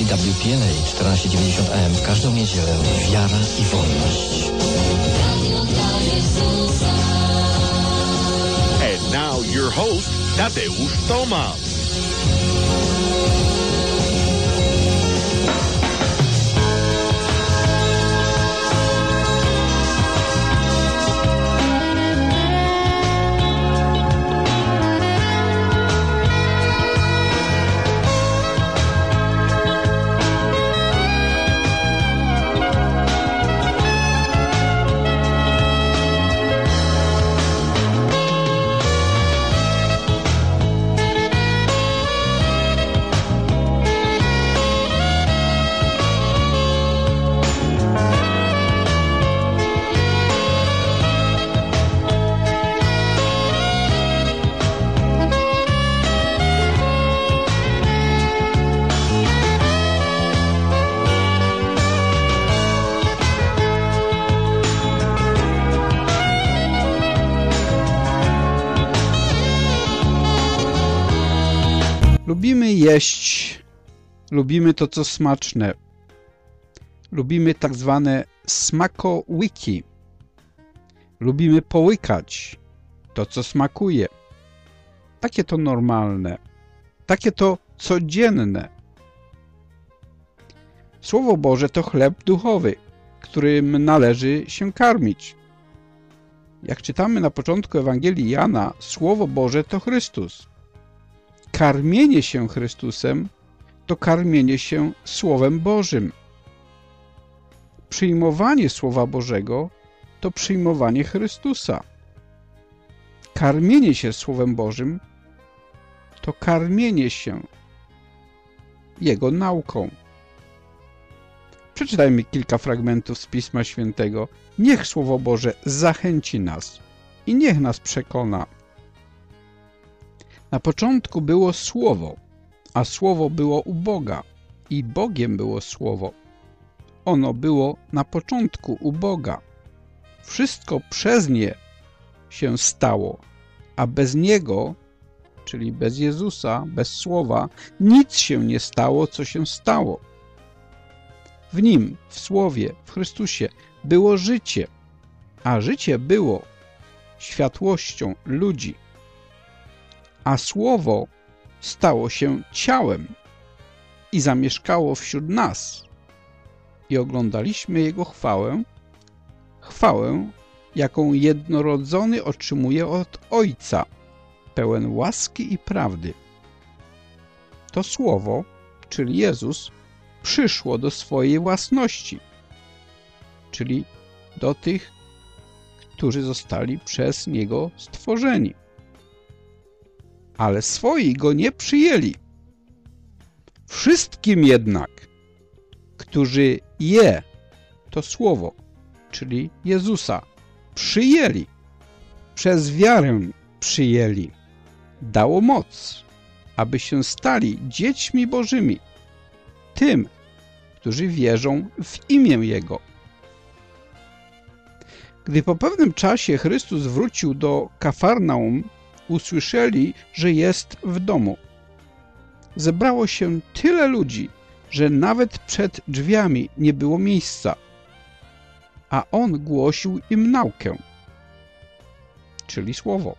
EWTN 1490 AM w każdą niedzielę. Wiara i wolność. And now your host, Tadeusz Tomasz. Lubimy jeść, lubimy to, co smaczne. Lubimy tak zwane smakołyki. Lubimy połykać to, co smakuje. Takie to normalne, takie to codzienne. Słowo Boże to chleb duchowy, którym należy się karmić. Jak czytamy na początku Ewangelii Jana, Słowo Boże to Chrystus. Karmienie się Chrystusem to karmienie się Słowem Bożym. Przyjmowanie Słowa Bożego to przyjmowanie Chrystusa. Karmienie się Słowem Bożym to karmienie się Jego nauką. Przeczytajmy kilka fragmentów z Pisma Świętego. Niech Słowo Boże zachęci nas i niech nas przekona. Na początku było Słowo, a Słowo było u Boga i Bogiem było Słowo. Ono było na początku u Boga. Wszystko przez nie się stało, a bez Niego, czyli bez Jezusa, bez Słowa, nic się nie stało, co się stało. W Nim, w Słowie, w Chrystusie było życie, a życie było światłością ludzi. A Słowo stało się ciałem i zamieszkało wśród nas i oglądaliśmy Jego chwałę, chwałę, jaką jednorodzony otrzymuje od Ojca, pełen łaski i prawdy. To Słowo, czyli Jezus, przyszło do swojej własności, czyli do tych, którzy zostali przez Niego stworzeni. Ale swoi Go nie przyjęli. Wszystkim jednak, którzy to Słowo, czyli Jezusa, przyjęli, przez wiarę przyjęli, dało moc, aby się stali dziećmi Bożymi, tym, którzy wierzą w imię Jego. Gdy po pewnym czasie Chrystus wrócił do Kafarnaum, usłyszeli, że jest w domu. Zebrało się tyle ludzi, że nawet przed drzwiami nie było miejsca, a On głosił im naukę, czyli Słowo.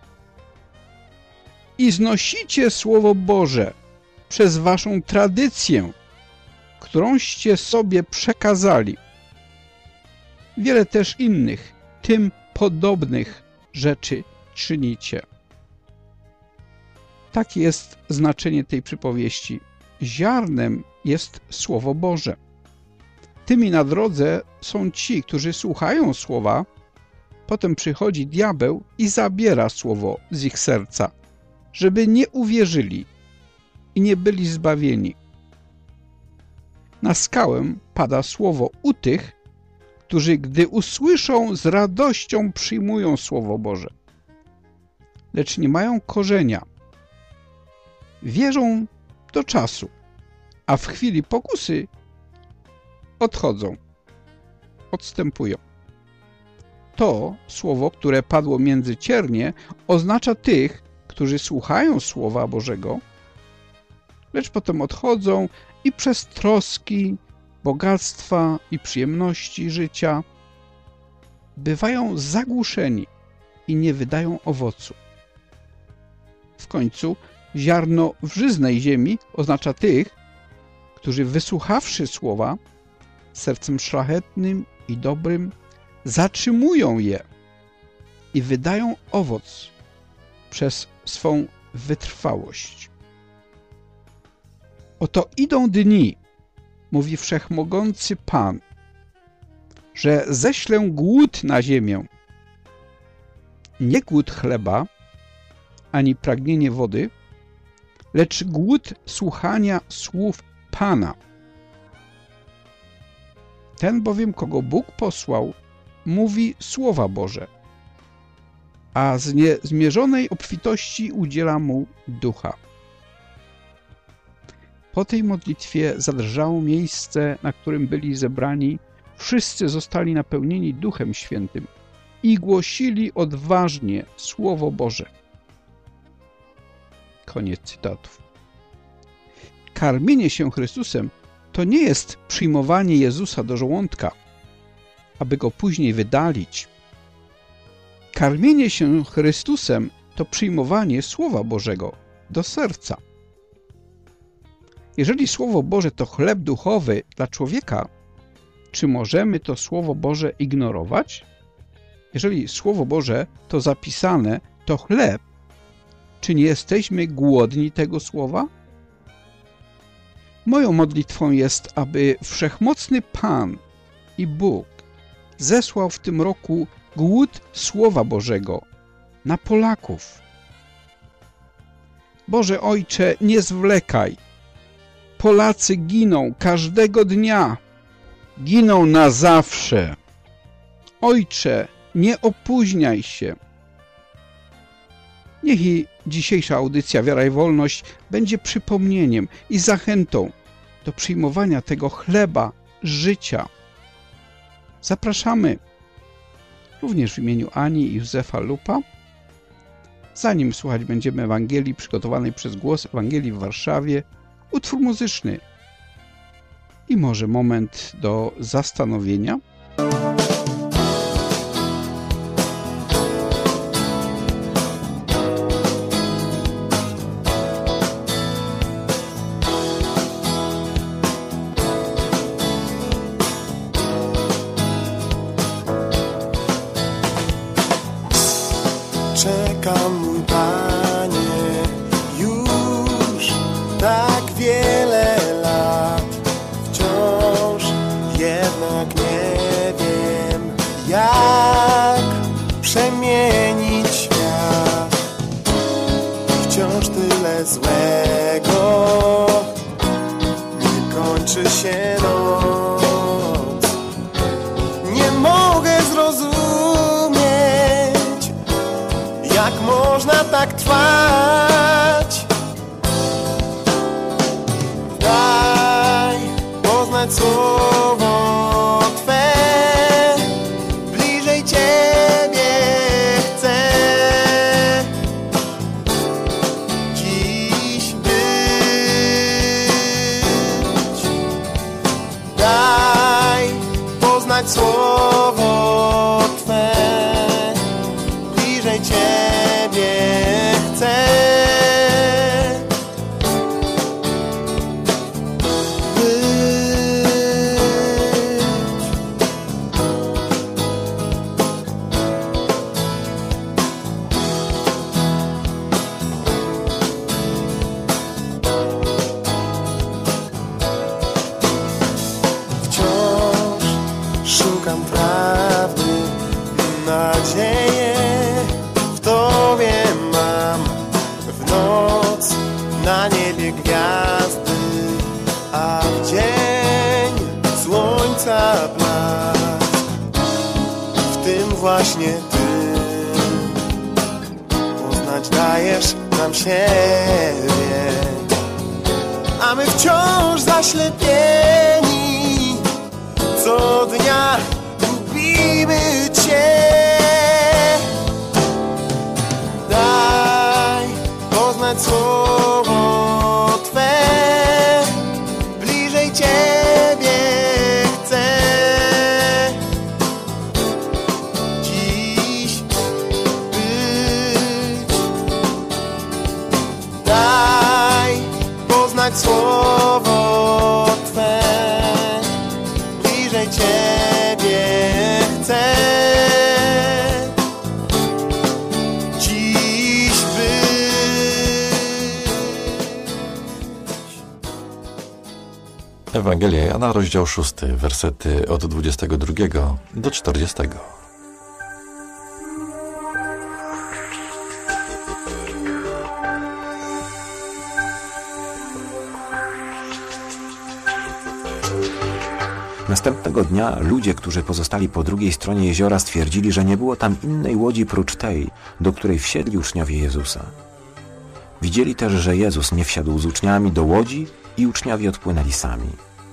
I znosicie Słowo Boże przez waszą tradycję, którąście sobie przekazali. Wiele też innych, tym podobnych rzeczy czynicie. Takie jest znaczenie tej przypowieści. Ziarnem jest Słowo Boże. Tymi na drodze są ci, którzy słuchają Słowa, potem przychodzi diabeł i zabiera Słowo z ich serca, żeby nie uwierzyli i nie byli zbawieni. Na skałę pada Słowo u tych, którzy gdy usłyszą, z radością przyjmują Słowo Boże, lecz nie mają korzenia. Wierzą do czasu, a w chwili pokusy odchodzą, odstępują. To słowo, które padło między ciernie, oznacza tych, którzy słuchają Słowa Bożego, lecz potem odchodzą i przez troski, bogactwa i przyjemności życia bywają zagłuszeni i nie wydają owocu. W końcu ziarno w żyznej ziemi oznacza tych, którzy wysłuchawszy słowa sercem szlachetnym i dobrym, zatrzymują je i wydają owoc przez swą wytrwałość. Oto idą dni, mówi Wszechmogący Pan, że ześlę głód na ziemię. Nie głód chleba, ani pragnienie wody, lecz głód słuchania słów Pana. Ten bowiem, kogo Bóg posłał, mówi słowa Boże, a z niezmierzonej obfitości udziela mu ducha. Po tej modlitwie zadrżało miejsce, na którym byli zebrani. Wszyscy zostali napełnieni Duchem Świętym i głosili odważnie Słowo Boże. Koniec cytatów. Karmienie się Chrystusem to nie jest przyjmowanie Jezusa do żołądka, aby go później wydalić. Karmienie się Chrystusem to przyjmowanie Słowa Bożego do serca. Jeżeli Słowo Boże to chleb duchowy dla człowieka, czy możemy to Słowo Boże ignorować? Jeżeli Słowo Boże to zapisane, to chleb, czy nie jesteśmy głodni tego Słowa? Moją modlitwą jest, aby Wszechmocny Pan i Bóg zesłał w tym roku głód Słowa Bożego na Polaków. Boże Ojcze, nie zwlekaj. Polacy giną każdego dnia. Giną na zawsze. Ojcze, nie opóźniaj się. Niech i dzisiejsza audycja Wiara i Wolność będzie przypomnieniem i zachętą do przyjmowania tego chleba życia. Zapraszamy również w imieniu Ani i Józefa Lupa. Zanim słuchać będziemy Ewangelii przygotowanej przez Głos Ewangelii w Warszawie, utwór muzyczny i może moment do zastanowienia. Czekam, mój Panie, już tak wiele lat, wciąż jednak nie wiem, jak przemienić świat. Wciąż tyle złego, nie kończy się noc. Nie mogę zrozumieć, jak można tak trwać. Daj poznać słowo Twe, bliżej Ciebie chcę dziś być. Daj poznać słowo Twe, bliżej Ciebie chcę być. Wciąż szukam prawdy, nadzieję w Tobie mam. W noc na niebie gwiazdy, a w dzień słońca blask. W tym właśnie Ty poznać dajesz nam siebie, a my wciąż zaślepieni co dnia lubimy Cię. Daj poznać słowo Twe, bliżej bliżej Ciebie chcę. Dziś Ewangelia Jana, rozdział 6, wersety od 22 do 40. Następnego dnia ludzie, którzy pozostali po drugiej stronie jeziora, stwierdzili, że nie było tam innej łodzi prócz tej, do której wsiedli uczniowie Jezusa. Widzieli też, że Jezus nie wsiadł z uczniami do łodzi i uczniowie odpłynęli sami.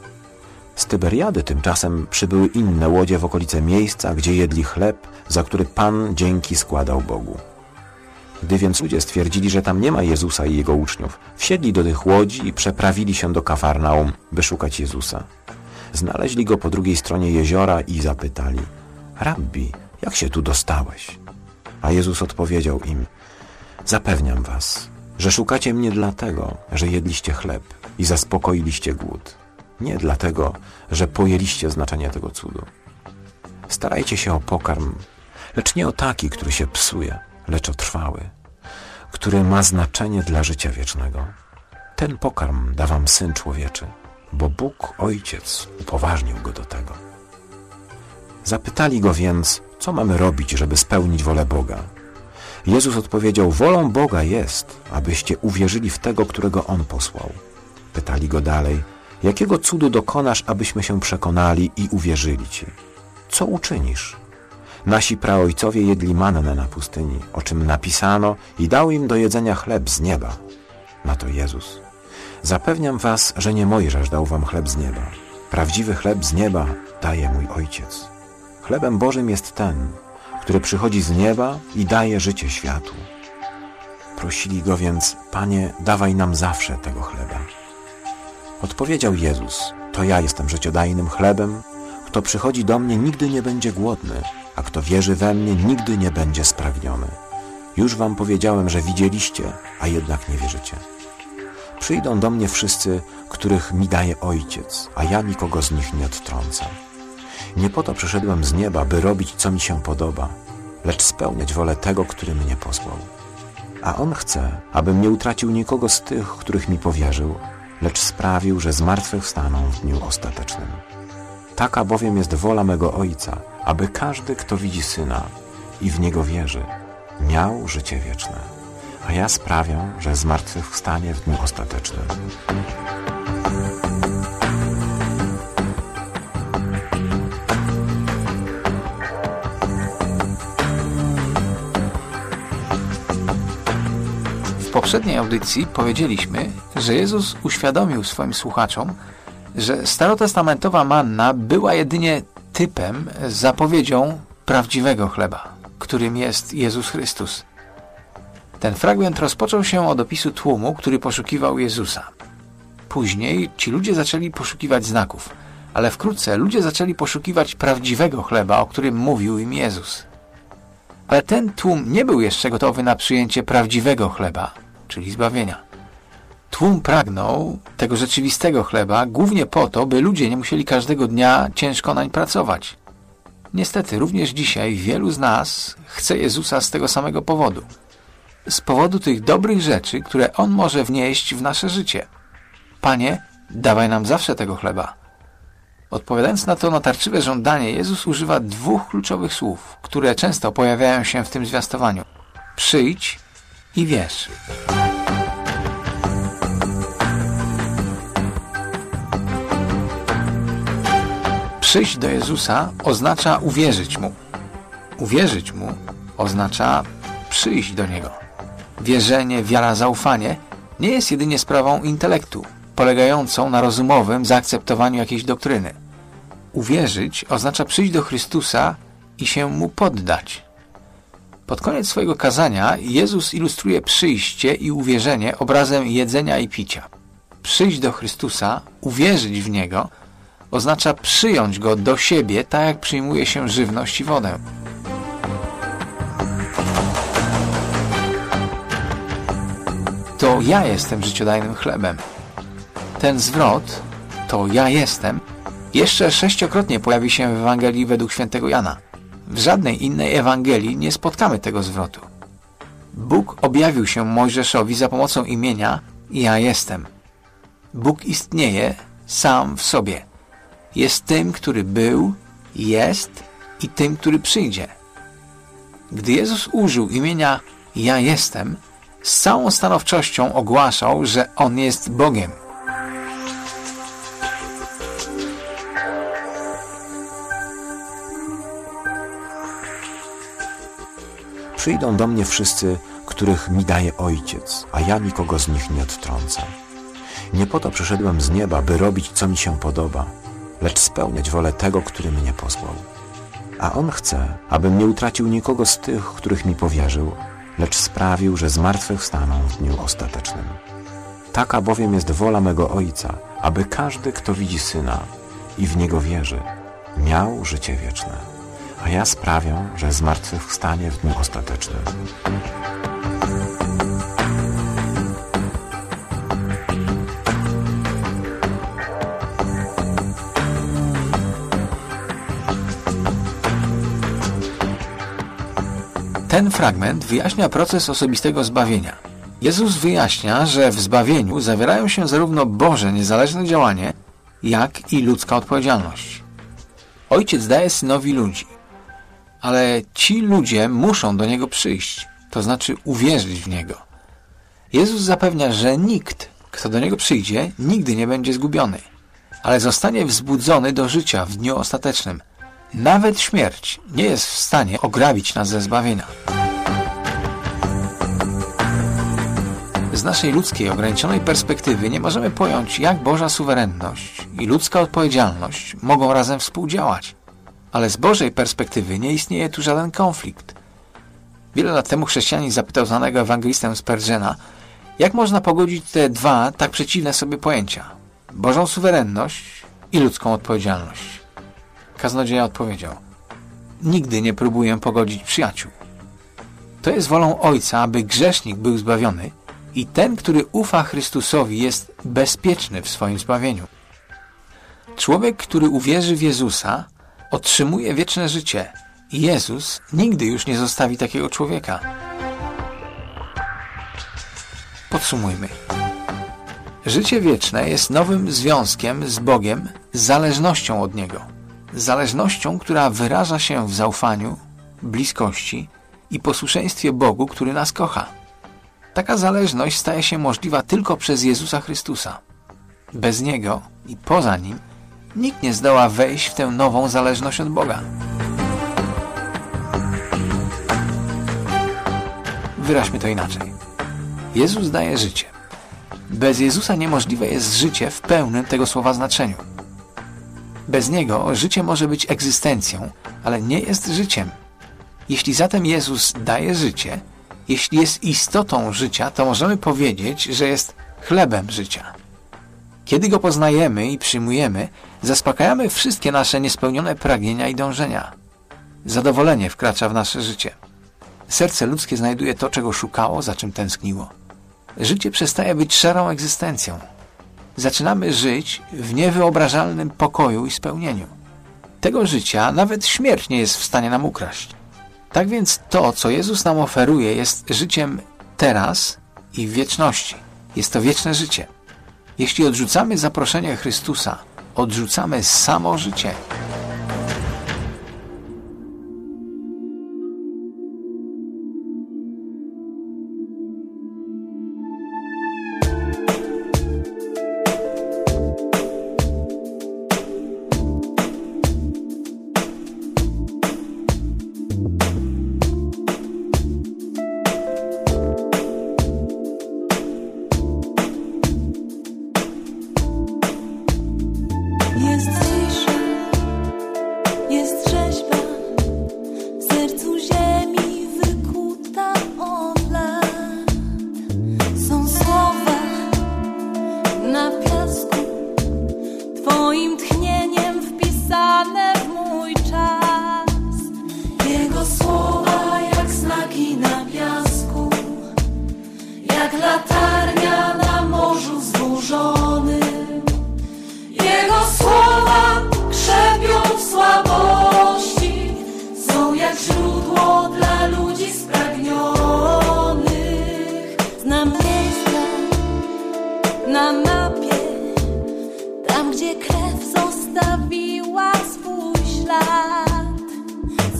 Z Tyberiady tymczasem przybyły inne łodzie w okolice miejsca, gdzie jedli chleb, za który Pan dzięki składał Bogu. Gdy więc ludzie stwierdzili, że tam nie ma Jezusa i Jego uczniów, wsiedli do tych łodzi i przeprawili się do Kafarnaum, by szukać Jezusa. Znaleźli Go po drugiej stronie jeziora i zapytali: Rabbi, jak się tu dostałeś? A Jezus odpowiedział im: Zapewniam was, że szukacie mnie dlatego, że jedliście chleb i zaspokoiliście głód. Nie dlatego, że pojęliście znaczenie tego cudu. Starajcie się o pokarm, lecz nie o taki, który się psuje, lecz o trwały, który ma znaczenie dla życia wiecznego. Ten pokarm da wam Syn Człowieczy, bo Bóg Ojciec upoważnił Go do tego. Zapytali Go więc, co mamy robić, żeby spełnić wolę Boga. Jezus odpowiedział: wolą Boga jest, abyście uwierzyli w tego, którego On posłał. Pytali Go dalej: jakiego cudu dokonasz, abyśmy się przekonali i uwierzyli Ci? Co uczynisz? Nasi praojcowie jedli mannę na pustyni, o czym napisano, i dał im do jedzenia chleb z nieba. Na to Jezus: zapewniam was, że nie Mojżesz dał wam chleb z nieba. Prawdziwy chleb z nieba daje mój Ojciec. Chlebem Bożym jest ten, który przychodzi z nieba i daje życie światu. Prosili Go więc: Panie, dawaj nam zawsze tego chleba. Odpowiedział Jezus: to ja jestem życiodajnym chlebem. Kto przychodzi do mnie, nigdy nie będzie głodny, a kto wierzy we mnie, nigdy nie będzie spragniony. Już wam powiedziałem, że widzieliście, a jednak nie wierzycie. Przyjdą do mnie wszyscy, których mi daje Ojciec, a ja nikogo z nich nie odtrącę. Nie po to przyszedłem z nieba, by robić, co mi się podoba, lecz spełniać wolę tego, który mnie posłał. A On chce, abym nie utracił nikogo z tych, których mi powierzył, lecz sprawił, że zmartwychwstaną w dniu ostatecznym. Taka bowiem jest wola mego Ojca, aby każdy, kto widzi Syna i w Niego wierzy, miał życie wieczne. A ja sprawię, że zmartwychwstanie w dniu ostatecznym. W poprzedniej audycji powiedzieliśmy, że Jezus uświadomił swoim słuchaczom, że starotestamentowa manna była jedynie typem, zapowiedzią prawdziwego chleba, którym jest Jezus Chrystus. Ten fragment rozpoczął się od opisu tłumu, który poszukiwał Jezusa. Później ci ludzie zaczęli poszukiwać znaków, ale wkrótce ludzie zaczęli poszukiwać prawdziwego chleba, o którym mówił im Jezus. Ale ten tłum nie był jeszcze gotowy na przyjęcie prawdziwego chleba, czyli zbawienia. Tłum pragnął tego rzeczywistego chleba głównie po to, by ludzie nie musieli każdego dnia ciężko nań pracować. Niestety, również dzisiaj wielu z nas chce Jezusa z tego samego powodu. Z powodu tych dobrych rzeczy, które On może wnieść w nasze życie. Panie, dawaj nam zawsze tego chleba. Odpowiadając na to natarczywe żądanie, Jezus używa dwóch kluczowych słów, które często pojawiają się w tym zwiastowaniu. Przyjdź i wierz. Przyjść do Jezusa oznacza uwierzyć Mu. Uwierzyć Mu oznacza przyjść do Niego. Wierzenie, wiara, zaufanie nie jest jedynie sprawą intelektu, polegającą na rozumowym zaakceptowaniu jakiejś doktryny. Uwierzyć oznacza przyjść do Chrystusa i się Mu poddać. Pod koniec swojego kazania Jezus ilustruje przyjście i uwierzenie obrazem jedzenia i picia. Przyjść do Chrystusa, uwierzyć w Niego, oznacza przyjąć Go do siebie, tak jak przyjmuje się żywność i wodę. To ja jestem życiodajnym chlebem. Ten zwrot, to ja jestem, Jeszcze 6-krotnie pojawi się w Ewangelii według świętego Jana. W żadnej innej Ewangelii nie spotkamy tego zwrotu. Bóg objawił się Mojżeszowi za pomocą imienia Ja jestem. Bóg istnieje sam w sobie. Jest tym, który był, jest i tym, który przyjdzie. Gdy Jezus użył imienia Ja jestem, z całą stanowczością ogłaszał, że On jest Bogiem. Przyjdą do mnie wszyscy, których mi daje Ojciec, a ja nikogo z nich nie odtrącę. Nie po to przyszedłem z nieba, by robić, co mi się podoba, lecz spełniać wolę tego, który mnie posłał. A On chce, abym nie utracił nikogo z tych, których mi powierzył, lecz sprawił, że zmartwychwstaną w dniu ostatecznym. Taka bowiem jest wola mego Ojca, aby każdy, kto widzi Syna i w Niego wierzy, miał życie wieczne. A ja sprawię, że zmartwychwstanie w dniu ostatecznym. Ten fragment wyjaśnia proces osobistego zbawienia. Jezus wyjaśnia, że w zbawieniu zawierają się zarówno Boże niezależne działanie, jak i ludzka odpowiedzialność. Ojciec daje Synowi ludzi, ale ci ludzie muszą do Niego przyjść, to znaczy uwierzyć w Niego. Jezus zapewnia, że nikt, kto do Niego przyjdzie, nigdy nie będzie zgubiony, ale zostanie wzbudzony do życia w dniu ostatecznym. Nawet śmierć nie jest w stanie ograbić nas ze zbawienia. Z naszej ludzkiej, ograniczonej perspektywy nie możemy pojąć, jak Boża suwerenność i ludzka odpowiedzialność mogą razem współdziałać. Ale z Bożej perspektywy nie istnieje tu żaden konflikt. Wiele lat temu chrześcijanin zapytał znanego ewangelistę Spurgeona, jak można pogodzić te dwa tak przeciwne sobie pojęcia. Bożą suwerenność i ludzką odpowiedzialność. Kaznodzieja odpowiedział, nigdy nie próbuję pogodzić przyjaciół. To jest wolą Ojca, aby grzesznik był zbawiony i ten, który ufa Chrystusowi, jest bezpieczny w swoim zbawieniu. Człowiek, który uwierzy w Jezusa, otrzymuje wieczne życie i Jezus nigdy już nie zostawi takiego człowieka. Podsumujmy. Życie wieczne jest nowym związkiem z Bogiem, z zależnością od Niego. Zależnością, która wyraża się w zaufaniu, bliskości i posłuszeństwie Bogu, który nas kocha. Taka zależność staje się możliwa tylko przez Jezusa Chrystusa. Bez Niego i poza Nim nikt nie zdoła wejść w tę nową zależność od Boga. Wyraźmy to inaczej. Jezus daje życie. Bez Jezusa niemożliwe jest życie w pełnym tego słowa znaczeniu. Bez Niego życie może być egzystencją, ale nie jest życiem. Jeśli zatem Jezus daje życie, jeśli jest istotą życia, to możemy powiedzieć, że jest chlebem życia. Kiedy Go poznajemy i przyjmujemy, zaspokajamy wszystkie nasze niespełnione pragnienia i dążenia. Zadowolenie wkracza w nasze życie. Serce ludzkie znajduje to, czego szukało, za czym tęskniło. Życie przestaje być szarą egzystencją. Zaczynamy żyć w niewyobrażalnym pokoju i spełnieniu. Tego życia nawet śmierć nie jest w stanie nam ukraść. Tak więc to, co Jezus nam oferuje, jest życiem teraz i w wieczności. Jest to wieczne życie. Jeśli odrzucamy zaproszenie Chrystusa, odrzucamy samo życie. Latarnia na morzu zburzonym, Jego słowa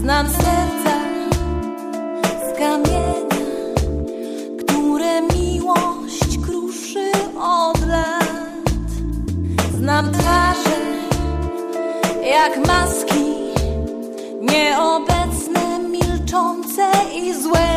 Znam serca z kamienia, które miłość kruszy od lat. Znam twarze jak maski, nieobecne, milczące i złe.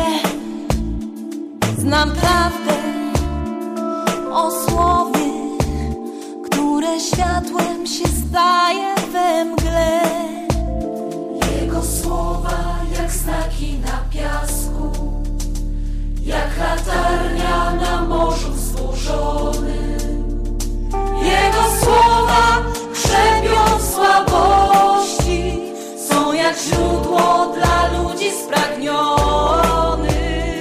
Znam prawdę o słowie, które światłem się staje we mgle. Jego słowa jak znaki na piasku, jak latarnia na morzu wzburzonym. Jego słowa krzepią w słabości, są jak źródło dla ludzi spragnionych.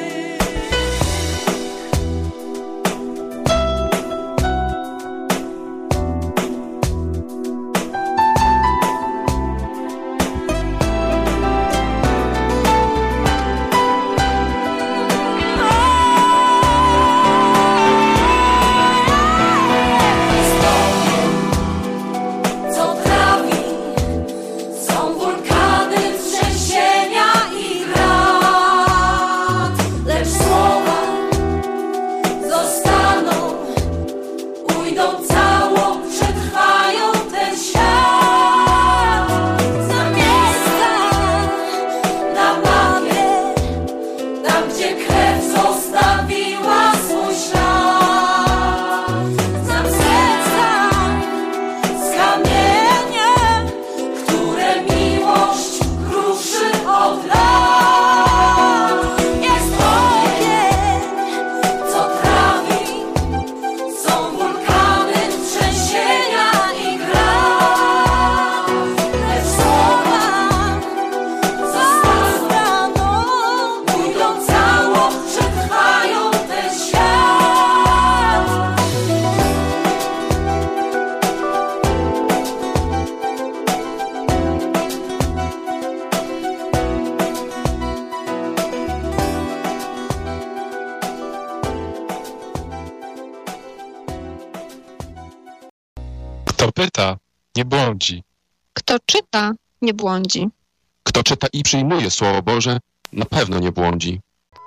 Kto pyta, nie błądzi. Kto czyta, nie błądzi. Kto czyta i przyjmuje Słowo Boże, na pewno nie błądzi.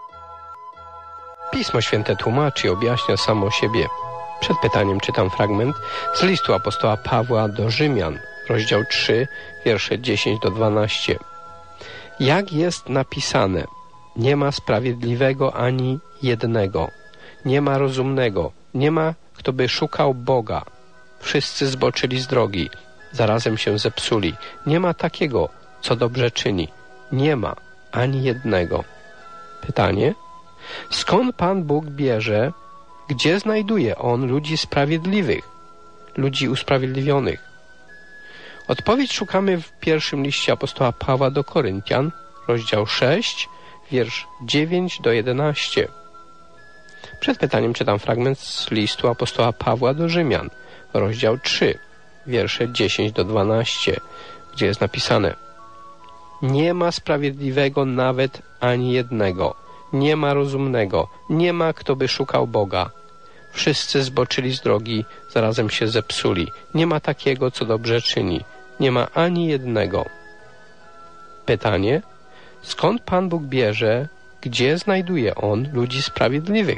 Pismo Święte tłumaczy i objaśnia samo siebie. Przed pytaniem czytam fragment z listu apostoła Pawła do Rzymian, rozdział 3, wiersze 10 do 12. Jak jest napisane, nie ma sprawiedliwego ani jednego, nie ma rozumnego, nie ma, kto by szukał Boga. Wszyscy zboczyli z drogi, zarazem się zepsuli. Nie ma takiego, co dobrze czyni. Nie ma ani jednego. Pytanie? Skąd Pan Bóg bierze, gdzie znajduje On ludzi sprawiedliwych, ludzi usprawiedliwionych? Odpowiedź szukamy w pierwszym liście apostoła Pawła do Koryntian, rozdział 6, wiersz 9 do 11. Przed pytaniem czytam fragment z listu apostoła Pawła do Rzymian, rozdział 3, wiersze 10 do 12, gdzie jest napisane: nie ma sprawiedliwego nawet ani jednego, nie ma rozumnego, nie ma kto by szukał Boga. Wszyscy zboczyli z drogi, zarazem się zepsuli. Nie ma takiego, co dobrze czyni. Nie ma ani jednego. Pytanie: skąd Pan Bóg bierze, gdzie znajduje On ludzi sprawiedliwych,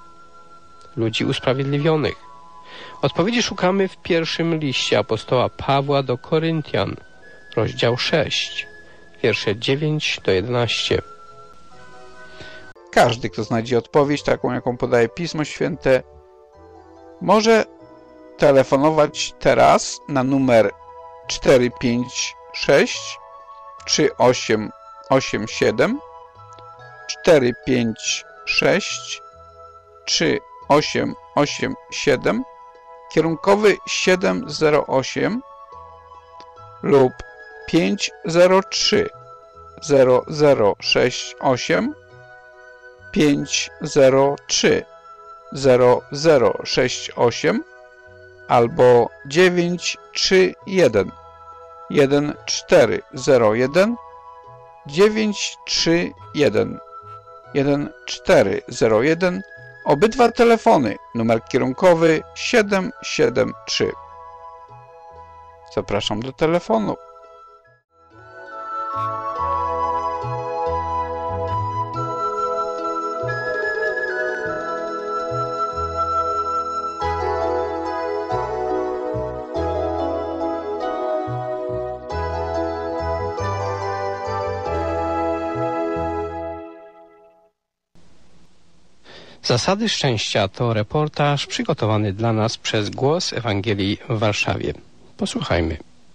ludzi usprawiedliwionych? Odpowiedzi szukamy w pierwszym liście apostoła Pawła do Koryntian, rozdział 6, wiersze 9 do 11. Każdy, kto znajdzie odpowiedź, taką jaką podaje Pismo Święte, może telefonować teraz na numer 456 3887 456 3887 kierunkowy 708 lub 503 0068 503 0068 albo 931 1401 931 1401. Obydwa telefony, numer kierunkowy 773. Zapraszam do telefonu. Zasady szczęścia to reportaż przygotowany dla nas przez Głos Ewangelii w Warszawie. Posłuchajmy.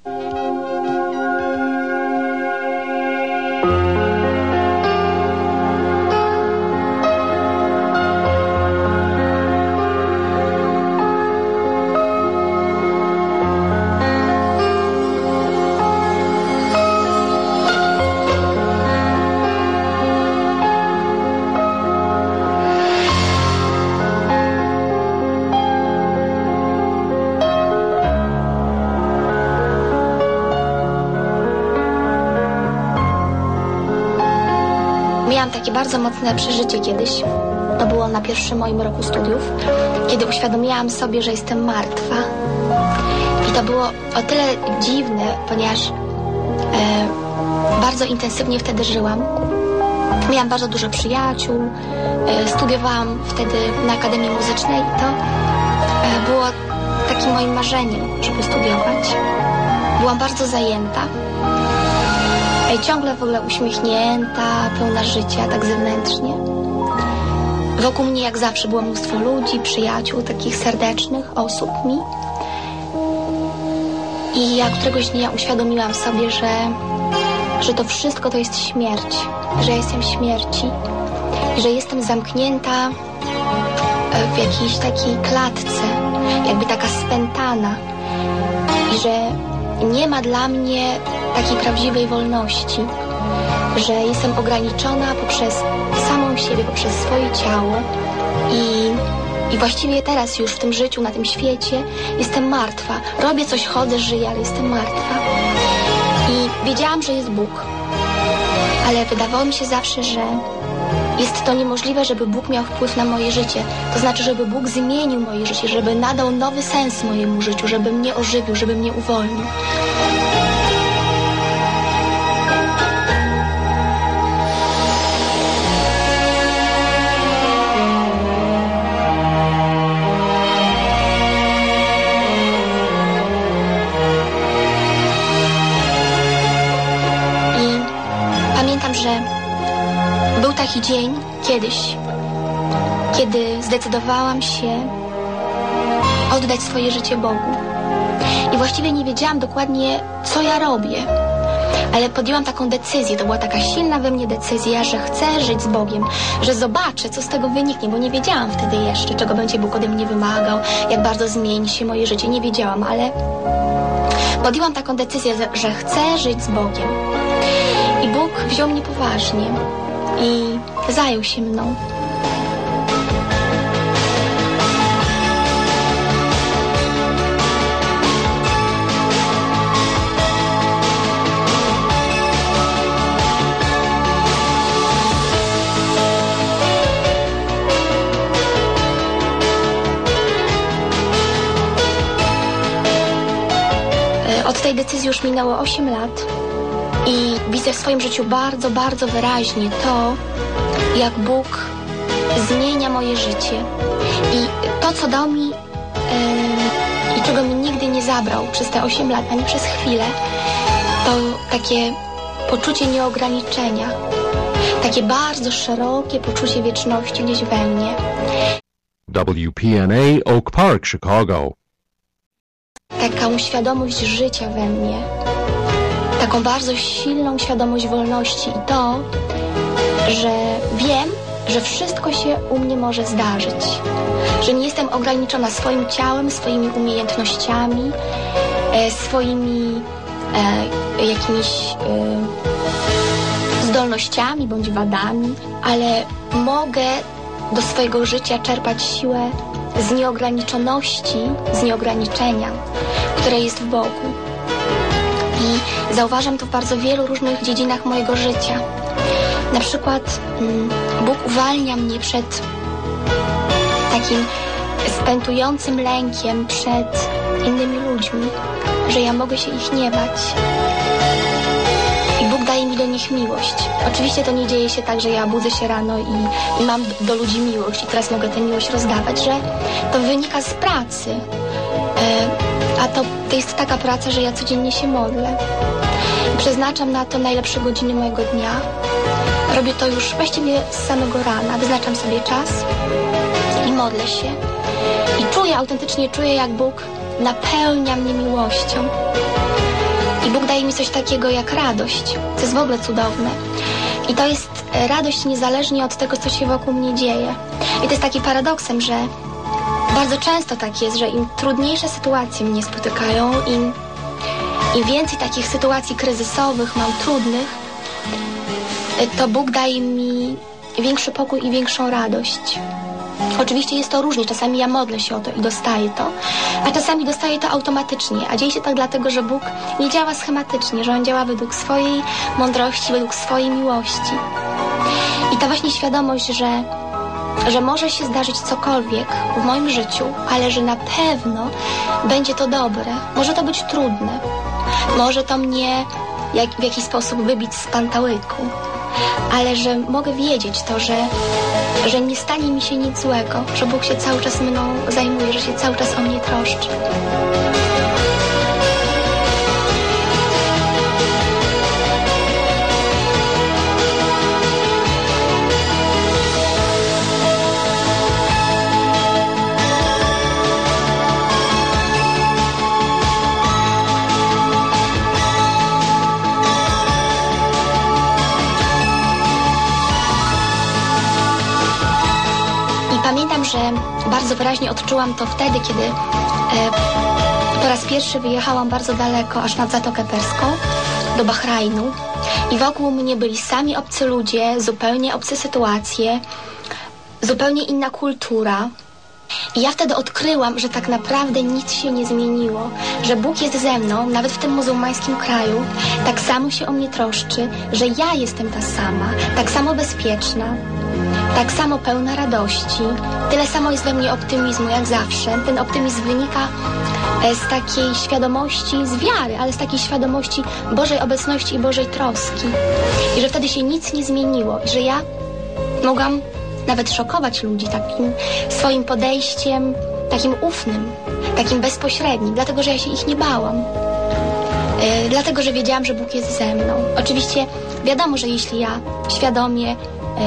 Miałam takie bardzo mocne przeżycie kiedyś. To było na pierwszym moim roku studiów, kiedy uświadomiłam sobie, że jestem martwa. I to było o tyle dziwne, ponieważ bardzo intensywnie wtedy żyłam. Miałam bardzo dużo przyjaciół, studiowałam wtedy na Akademii Muzycznej i to było takim moim marzeniem, żeby studiować. Byłam bardzo zajęta. Ciągle w ogóle uśmiechnięta, pełna życia, tak zewnętrznie. Wokół mnie jak zawsze było mnóstwo ludzi, przyjaciół, takich serdecznych osób mi. I ja któregoś dnia uświadomiłam sobie, że to wszystko to jest śmierć, że ja jestem śmierci i że jestem zamknięta w jakiejś takiej klatce, jakby taka spętana i że nie ma dla mnie takiej prawdziwej wolności, że jestem ograniczona poprzez samą siebie, poprzez swoje ciało i właściwie teraz już w tym życiu, na tym świecie jestem martwa. Robię coś, chodzę, żyję, ale jestem martwa. I wiedziałam, że jest Bóg, ale wydawało mi się zawsze, że jest to niemożliwe, żeby Bóg miał wpływ na moje życie. To znaczy, żeby Bóg zmienił moje życie, żeby nadał nowy sens mojemu życiu, żeby mnie ożywił, żeby mnie uwolnił. Był taki dzień kiedyś, kiedy zdecydowałam się oddać swoje życie Bogu. I właściwie nie wiedziałam dokładnie, co ja robię, ale podjęłam taką decyzję. To była taka silna we mnie decyzja, że chcę żyć z Bogiem, że zobaczę, co z tego wyniknie, bo nie wiedziałam wtedy jeszcze, czego będzie Bóg ode mnie wymagał, jak bardzo zmieni się moje życie. Nie wiedziałam, ale podjęłam taką decyzję, że chcę żyć z Bogiem. I Bóg wziął mnie poważnie i zajął się mną. Od tej decyzji już minęło 8 lat. I widzę w swoim życiu bardzo, bardzo wyraźnie to, jak Bóg zmienia moje życie. I to, co dał mi i czego mi nigdy nie zabrał przez te 8 lat, ani przez chwilę, to takie poczucie nieograniczenia. Takie bardzo szerokie poczucie wieczności gdzieś we mnie. WPNA Oak Park, Chicago. Taką świadomość życia we mnie. Taką bardzo silną świadomość wolności i to, że wiem, że wszystko się u mnie może zdarzyć. Że nie jestem ograniczona swoim ciałem, swoimi umiejętnościami, swoimi jakimiś zdolnościami bądź wadami, ale mogę do swojego życia czerpać siłę z nieograniczoności, z nieograniczenia, które jest w Bogu. I zauważam to w bardzo wielu różnych dziedzinach mojego życia. Na przykład Bóg uwalnia mnie przed takim spętującym lękiem przed innymi ludźmi, że ja mogę się ich nie bać. I Bóg daje mi do nich miłość. Oczywiście to nie dzieje się tak, że ja budzę się rano i mam do ludzi miłość i teraz mogę tę miłość rozdawać, że to wynika z pracy. A to jest taka praca, że ja codziennie się modlę. Przeznaczam na to najlepsze godziny mojego dnia. robię to już właściwie z samego rana. Wyznaczam sobie czas i modlę się. I autentycznie czuję, jak Bóg napełnia mnie miłością. I Bóg daje mi coś takiego jak radość, co jest w ogóle cudowne. I to jest radość niezależnie od tego, co się wokół mnie dzieje. I to jest takim paradoksem, że bardzo często tak jest, że im trudniejsze sytuacje mnie spotykają, im więcej takich sytuacji kryzysowych mam, trudnych, to Bóg daje mi większy pokój i większą radość. Oczywiście jest to różnie, czasami ja modlę się o to i dostaję to, a czasami dostaję to automatycznie, a dzieje się tak dlatego, że Bóg nie działa schematycznie, że On działa według swojej mądrości, według swojej miłości. I ta właśnie świadomość, że może się zdarzyć cokolwiek w moim życiu, ale że na pewno będzie to dobre. Może to być trudne, może to mnie w jakiś sposób wybić z pantałyku, ale że mogę wiedzieć to, że nie stanie mi się nic złego, że Bóg się cały czas mną zajmuje, że się cały czas o mnie troszczy. Pamiętam, że bardzo wyraźnie odczułam to wtedy, kiedy po raz pierwszy wyjechałam bardzo daleko, aż nad Zatokę Perską, do Bahrajnu. I wokół mnie byli sami obcy ludzie, zupełnie obce sytuacje, zupełnie inna kultura. I ja wtedy odkryłam, że tak naprawdę nic się nie zmieniło, że Bóg jest ze mną, nawet w tym muzułmańskim kraju, tak samo się o mnie troszczy, że ja jestem ta sama, tak samo bezpieczna, tak samo pełna radości, tyle samo jest we mnie optymizmu jak zawsze. Ten optymizm wynika z takiej świadomości, z wiary, ale z takiej świadomości Bożej obecności i Bożej troski. I że wtedy się nic nie zmieniło i że ja mogłam nawet szokować ludzi takim swoim podejściem, takim ufnym, takim bezpośrednim, dlatego że ja się ich nie bałam. Dlatego, że wiedziałam, że Bóg jest ze mną. Oczywiście wiadomo, że jeśli ja świadomie,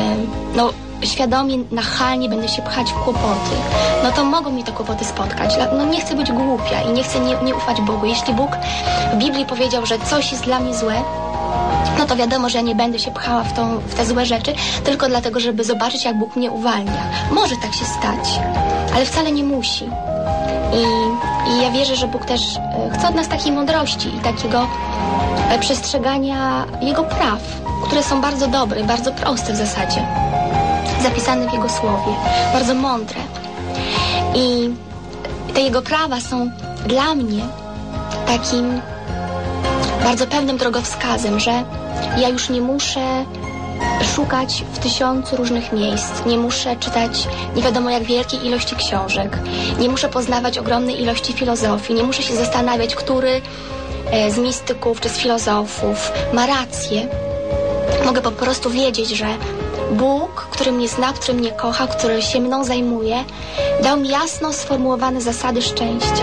nachalnie będę się pchać w kłopoty, no to mogą mi te kłopoty spotkać. No nie chcę być głupia i nie chcę nie ufać Bogu. Jeśli Bóg w Biblii powiedział, że coś jest dla mnie złe, no to wiadomo, że ja nie będę się pchała w te złe rzeczy, tylko dlatego, żeby zobaczyć, jak Bóg mnie uwalnia. Może tak się stać, ale wcale nie musi. I ja wierzę, że Bóg też chce od nas takiej mądrości i takiego przestrzegania Jego praw, które są bardzo dobre, bardzo proste w zasadzie, zapisane w Jego Słowie, bardzo mądre. I te Jego prawa są dla mnie takim bardzo pewnym drogowskazem, że ja już nie muszę szukać w 1000 różnych miejsc, nie muszę czytać nie wiadomo jak wielkiej ilości książek, nie muszę poznawać ogromnej ilości filozofii, nie muszę się zastanawiać, który z mistyków czy z filozofów ma rację. Mogę po prostu wiedzieć, że Bóg, który mnie zna, który mnie kocha, który się mną zajmuje, dał mi jasno sformułowane zasady szczęścia.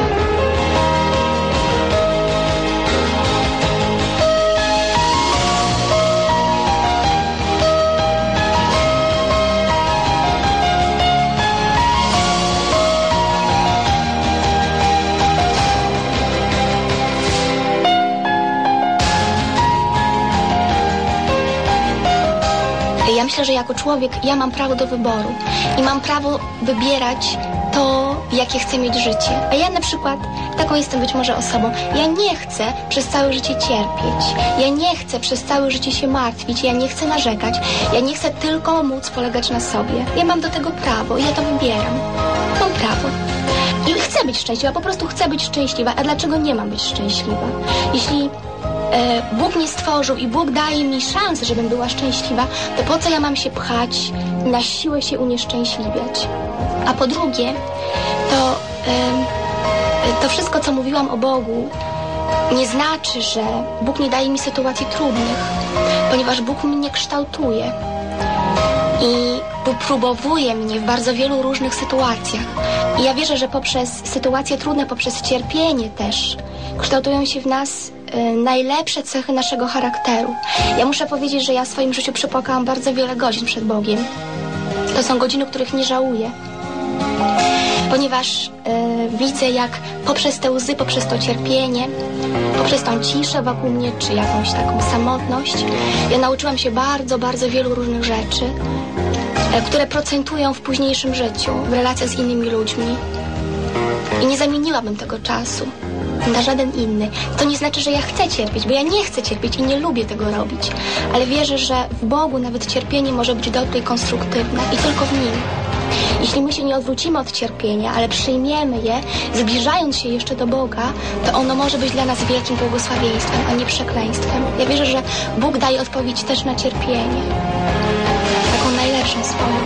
Ja myślę, że jako człowiek ja mam prawo do wyboru i mam prawo wybierać to, jakie chcę mieć życie. A ja na przykład taką jestem być może osobą. Ja nie chcę przez całe życie cierpieć. Ja nie chcę przez całe życie się martwić. Ja nie chcę narzekać. Ja nie chcę tylko móc polegać na sobie. Ja mam do tego prawo i ja to wybieram. Mam prawo. I chcę być szczęśliwa, po prostu chcę być szczęśliwa. A dlaczego nie mam być szczęśliwa? Jeśli Bóg mnie stworzył i Bóg daje mi szansę, żebym była szczęśliwa, to po co ja mam się pchać, na siłę się unieszczęśliwiać? A po drugie, to wszystko, co mówiłam o Bogu, nie znaczy, że Bóg nie daje mi sytuacji trudnych, ponieważ Bóg mnie kształtuje i wypróbowuje mnie w bardzo wielu różnych sytuacjach. I ja wierzę, że poprzez sytuacje trudne, poprzez cierpienie też kształtują się w nas najlepsze cechy naszego charakteru. Ja muszę powiedzieć, że ja w swoim życiu przepłakałam bardzo wiele godzin przed Bogiem. To są godziny, których nie żałuję. Ponieważ widzę, jak poprzez te łzy, poprzez to cierpienie, poprzez tą ciszę wokół mnie, czy jakąś taką samotność, ja nauczyłam się bardzo, bardzo wielu różnych rzeczy, które procentują w późniejszym życiu, w relacjach z innymi ludźmi. I nie zamieniłabym tego czasu na żaden inny. To nie znaczy, że ja chcę cierpieć, bo ja nie chcę cierpieć i nie lubię tego robić. Ale wierzę, że w Bogu nawet cierpienie może być dobre i konstruktywne i tylko w Nim. Jeśli my się nie odwrócimy od cierpienia, ale przyjmiemy je, zbliżając się jeszcze do Boga, to ono może być dla nas wielkim błogosławieństwem, a nie przekleństwem. Ja wierzę, że Bóg daje odpowiedź też na cierpienie. Taką najlepszą swoją.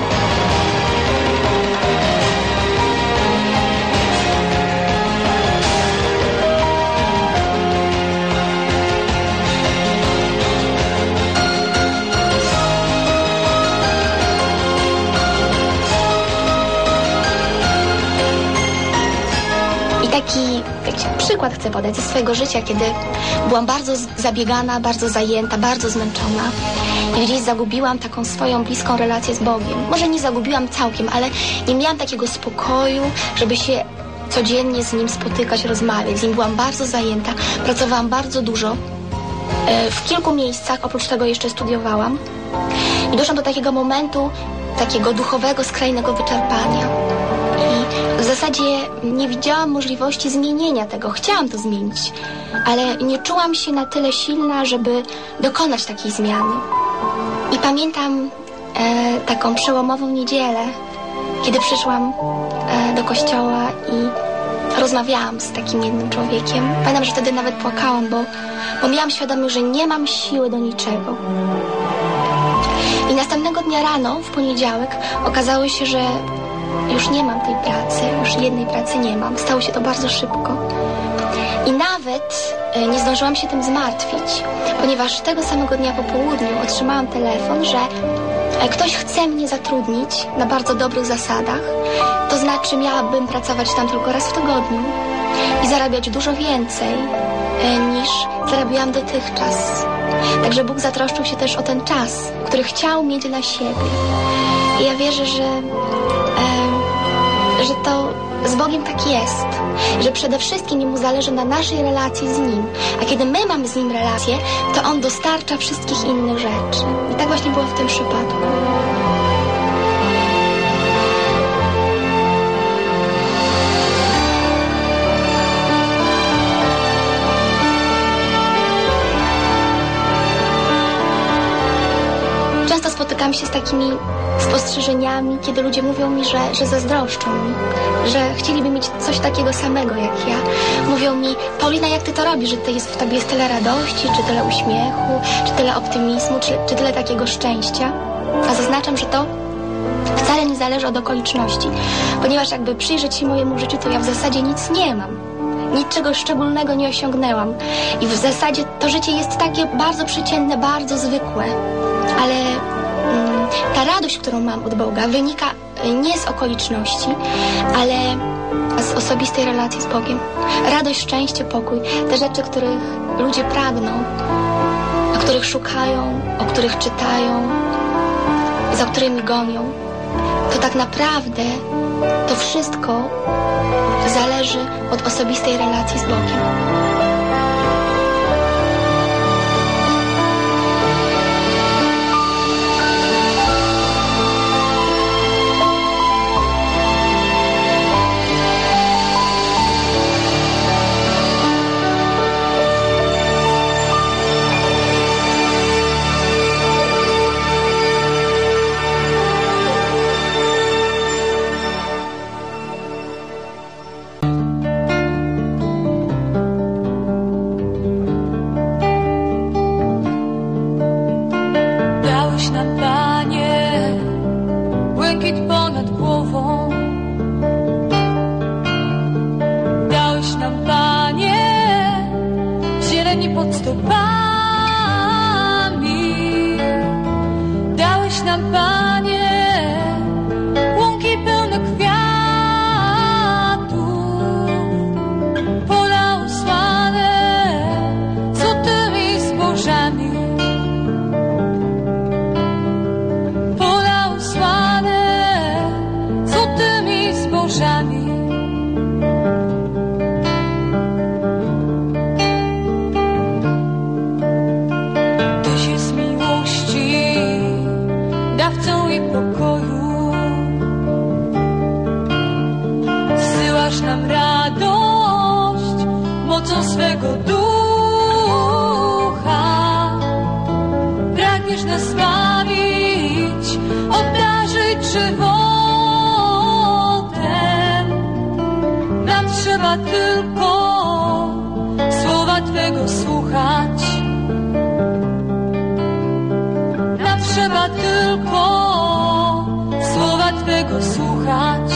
Taki przykład chcę podać ze swojego życia, kiedy byłam bardzo zabiegana, bardzo zajęta, bardzo zmęczona i gdzieś zagubiłam taką swoją bliską relację z Bogiem. Może nie zagubiłam całkiem, ale nie miałam takiego spokoju, żeby się codziennie z Nim spotykać, rozmawiać. Z Nim byłam bardzo zajęta, pracowałam bardzo dużo. W kilku miejscach, oprócz tego jeszcze studiowałam i doszłam do takiego momentu, takiego duchowego, skrajnego wyczerpania. I w zasadzie nie widziałam możliwości zmienienia tego. Chciałam to zmienić, ale nie czułam się na tyle silna, żeby dokonać takiej zmiany. I pamiętam taką przełomową niedzielę, kiedy przyszłam do kościoła i rozmawiałam z takim jednym człowiekiem. Pamiętam, że wtedy nawet płakałam, bo miałam świadomość, że nie mam siły do niczego. I następnego dnia rano, w poniedziałek, okazało się, że już nie mam tej pracy, już jednej pracy nie mam. Stało się to bardzo szybko. I nawet nie zdążyłam się tym zmartwić, ponieważ tego samego dnia po południu otrzymałam telefon, że ktoś chce mnie zatrudnić na bardzo dobrych zasadach. To znaczy miałabym pracować tam tylko raz w tygodniu i zarabiać dużo więcej niż zarabiałam dotychczas. Także Bóg zatroszczył się też o ten czas, który chciał mieć dla siebie. I ja wierzę, że to z Bogiem tak jest, że przede wszystkim Jemu zależy na naszej relacji z Nim. A kiedy my mamy z Nim relację, to On dostarcza wszystkich innych rzeczy. I tak właśnie było w tym przypadku. Często spotykam się z takimi spostrzeżeniami, kiedy ludzie mówią mi, że zazdroszczą mi, że chcieliby mieć coś takiego samego jak ja. Mówią mi: Paulina, jak ty to robisz, że w tobie jest tyle radości, czy tyle uśmiechu, czy tyle optymizmu, czy tyle takiego szczęścia. A zaznaczam, że to wcale nie zależy od okoliczności, ponieważ jakby przyjrzeć się mojemu życiu, to ja w zasadzie nic nie mam. Niczego szczególnego nie osiągnęłam. I w zasadzie to życie jest takie bardzo przeciętne, bardzo zwykłe. Ale ta radość, którą mam od Boga, wynika nie z okoliczności, ale z osobistej relacji z Bogiem. Radość, szczęście, pokój, te rzeczy, których ludzie pragną, których szukają, o których czytają, za którymi gonią, to tak naprawdę to wszystko zależy od osobistej relacji z Bogiem. nas zbawić, obdarzyć żywotem. Nam trzeba tylko słowa Twego słuchać. Nam trzeba tylko słowa Twego słuchać.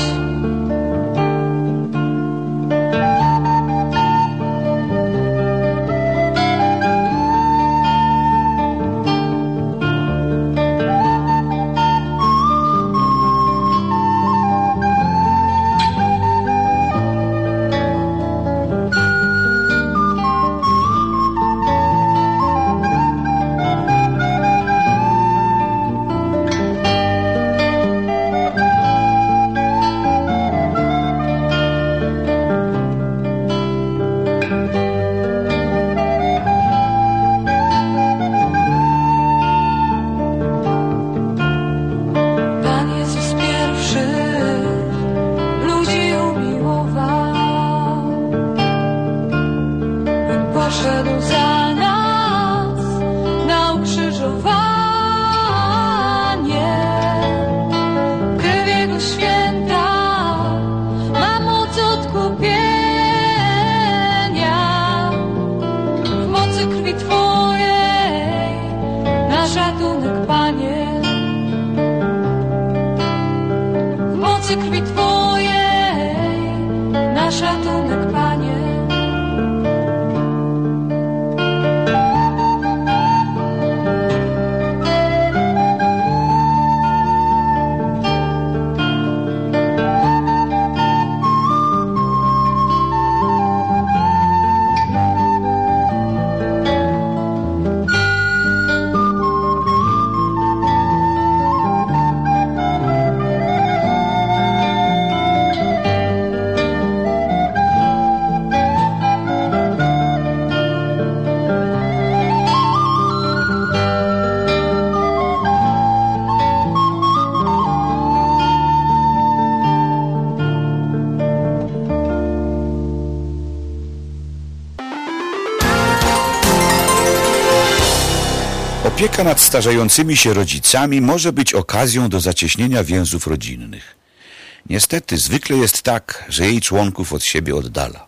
Opieka nad starzejącymi się rodzicami może być okazją do zacieśnienia więzów rodzinnych. Niestety zwykle jest tak, że jej członków od siebie oddala.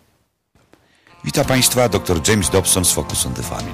Witam Państwa, dr James Dobson z Focus on the Family.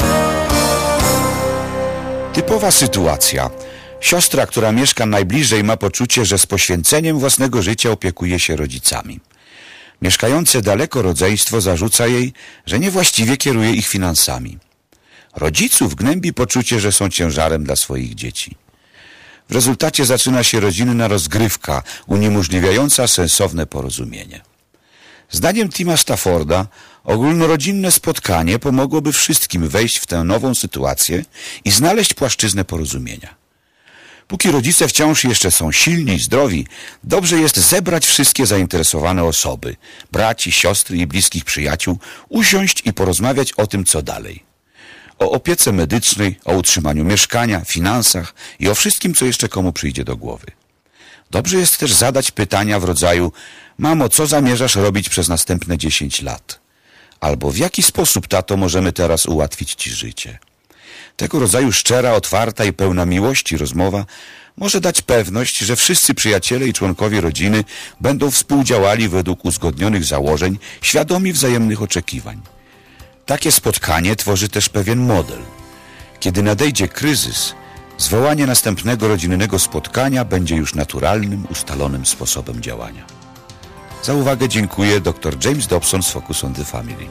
Typowa sytuacja. Siostra, która mieszka najbliżej, ma poczucie, że z poświęceniem własnego życia opiekuje się rodzicami. Mieszkające daleko rodzeństwo zarzuca jej, że niewłaściwie kieruje ich finansami. Rodziców gnębi poczucie, że są ciężarem dla swoich dzieci. W rezultacie zaczyna się rodzinna rozgrywka, uniemożliwiająca sensowne porozumienie. Zdaniem Tima Stafforda ogólnorodzinne spotkanie pomogłoby wszystkim wejść w tę nową sytuację i znaleźć płaszczyznę porozumienia. Póki rodzice wciąż jeszcze są silni i zdrowi, dobrze jest zebrać wszystkie zainteresowane osoby, braci, siostry i bliskich przyjaciół, usiąść i porozmawiać o tym, co dalej. O opiece medycznej, o utrzymaniu mieszkania, finansach i o wszystkim, co jeszcze komu przyjdzie do głowy. Dobrze jest też zadać pytania w rodzaju: mamo, co zamierzasz robić przez następne 10 lat? Albo w jaki sposób, tato, możemy teraz ułatwić ci życie? Tego rodzaju szczera, otwarta i pełna miłości rozmowa może dać pewność, że wszyscy przyjaciele i członkowie rodziny będą współdziałali według uzgodnionych założeń, świadomi wzajemnych oczekiwań. Takie spotkanie tworzy też pewien model. Kiedy nadejdzie kryzys, zwołanie następnego rodzinnego spotkania będzie już naturalnym, ustalonym sposobem działania. Za uwagę dziękuję, dr James Dobson z Focus on the Family.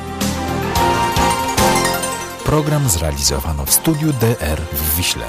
Program zrealizowano w studiu DR w Wiśle.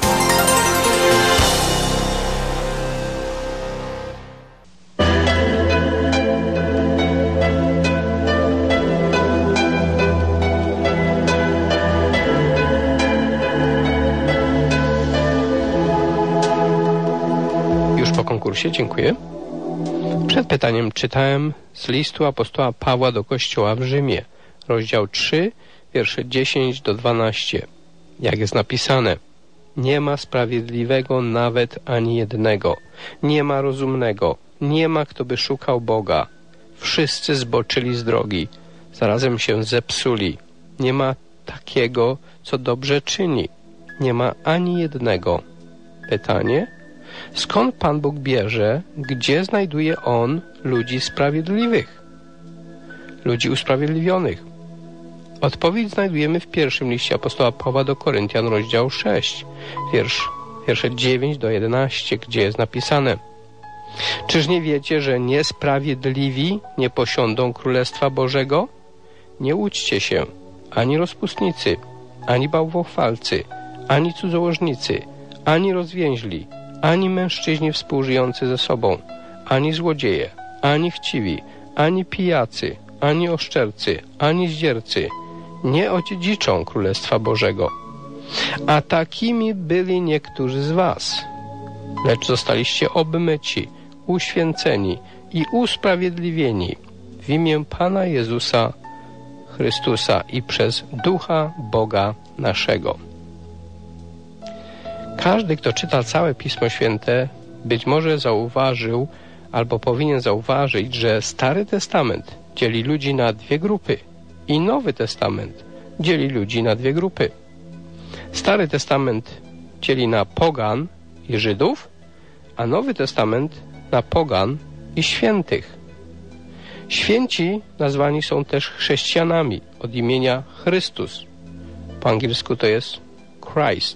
Konkursie, dziękuję. Przed pytaniem czytałem z listu apostoła Pawła do Kościoła w Rzymie, rozdział 3, wiersze 10 do 12. Jak jest napisane: nie ma sprawiedliwego nawet ani jednego, nie ma rozumnego, nie ma kto by szukał Boga. Wszyscy zboczyli z drogi, zarazem się zepsuli. Nie ma takiego, co dobrze czyni. nie ma ani jednego. Pytanie: skąd Pan Bóg bierze, gdzie znajduje On ludzi sprawiedliwych, ludzi usprawiedliwionych? Odpowiedź znajdujemy w pierwszym liście apostoła Pawła do Koryntian, rozdział 6, wiersze 9 do 11, gdzie jest napisane: czyż nie wiecie, że niesprawiedliwi nie posiądą Królestwa Bożego? Nie łudźcie się, ani rozpustnicy, ani bałwochwalcy, ani cudzołożnicy, ani rozwięźli, ani mężczyźni współżyjący ze sobą, ani złodzieje, ani chciwi, ani pijacy, ani oszczercy, ani zdziercy nie odziedziczą Królestwa Bożego. A takimi byli niektórzy z was, lecz zostaliście obmyci, uświęceni i usprawiedliwieni w imię Pana Jezusa Chrystusa i przez Ducha Boga naszego. Każdy, kto czyta całe Pismo Święte, być może zauważył albo powinien zauważyć, że Stary Testament dzieli ludzi na dwie grupy i Nowy Testament dzieli ludzi na dwie grupy. Stary Testament dzieli na pogan i Żydów, a Nowy Testament na pogan i świętych. Święci nazwani są też chrześcijanami od imienia Chrystus. Po angielsku to jest Christ.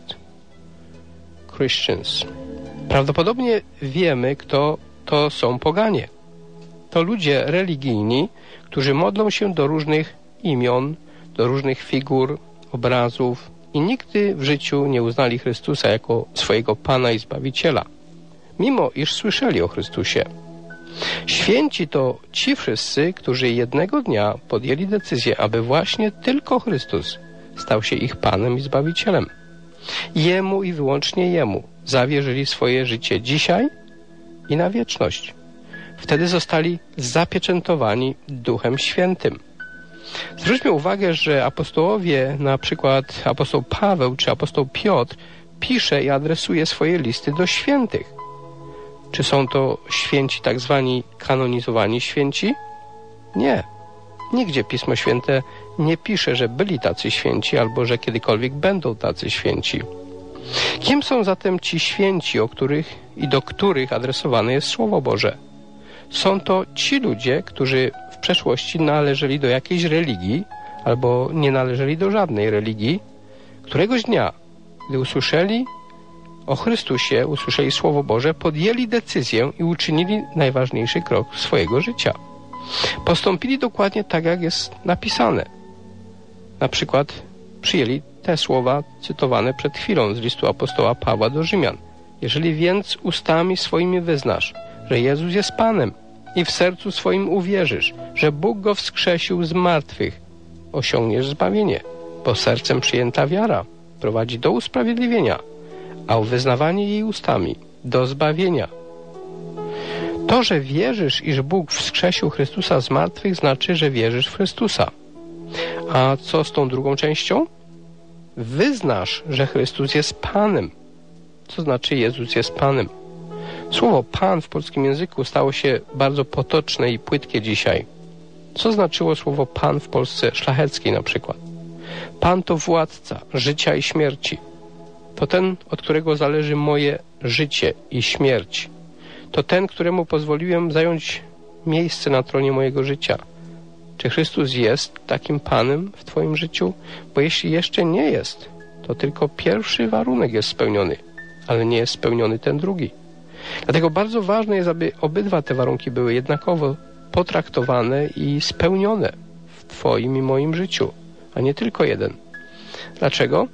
Christians. Prawdopodobnie wiemy, kto to są poganie. To ludzie religijni, którzy modlą się do różnych imion, do różnych figur, obrazów i nigdy w życiu nie uznali Chrystusa jako swojego Pana i Zbawiciela, mimo iż słyszeli o Chrystusie. Święci to ci wszyscy, którzy jednego dnia podjęli decyzję, aby właśnie tylko Chrystus stał się ich Panem i Zbawicielem. Jemu i wyłącznie Jemu zawierzyli swoje życie dzisiaj i na wieczność. Wtedy zostali zapieczętowani Duchem Świętym. Zwróćmy uwagę, że apostołowie, na przykład apostoł Paweł czy apostoł Piotr, pisze i adresuje swoje listy do świętych. Czy są to święci tak zwani kanonizowani święci? Nie. Nigdzie Pismo Święte nie pisze, że byli tacy święci albo że kiedykolwiek będą tacy święci. Kim są zatem ci święci, o których i do których adresowane jest Słowo Boże? Są to ci ludzie, którzy w przeszłości należeli do jakiejś religii albo nie należeli do żadnej religii. Któregoś dnia, gdy usłyszeli o Chrystusie, usłyszeli Słowo Boże, podjęli decyzję i uczynili najważniejszy krok swojego życia. Postąpili dokładnie tak, jak jest napisane. Na przykład przyjęli te słowa cytowane przed chwilą z listu apostoła Pawła do Rzymian. Jeżeli więc ustami swoimi wyznasz, że Jezus jest Panem i w sercu swoim uwierzysz, że Bóg Go wskrzesił z martwych, osiągniesz zbawienie, bo sercem przyjęta wiara prowadzi do usprawiedliwienia, a wyznawanie jej ustami do zbawienia. To, że wierzysz, iż Bóg wskrzesił Chrystusa z martwych, znaczy, że wierzysz w Chrystusa. A co z tą drugą częścią? Wyznasz, że Chrystus jest Panem. Co znaczy Jezus jest Panem? Słowo Pan w polskim języku stało się bardzo potoczne i płytkie dzisiaj. Co znaczyło słowo Pan w Polsce szlacheckiej na przykład? Pan to władca życia i śmierci. To ten, od którego zależy moje życie i śmierć. To ten, któremu pozwoliłem zająć miejsce na tronie mojego życia. Czy Chrystus jest takim Panem w Twoim życiu? Bo jeśli jeszcze nie jest, to tylko pierwszy warunek jest spełniony, ale nie jest spełniony ten drugi. Dlatego bardzo ważne jest, aby obydwa te warunki były jednakowo potraktowane i spełnione w Twoim i moim życiu, a nie tylko jeden. Dlaczego?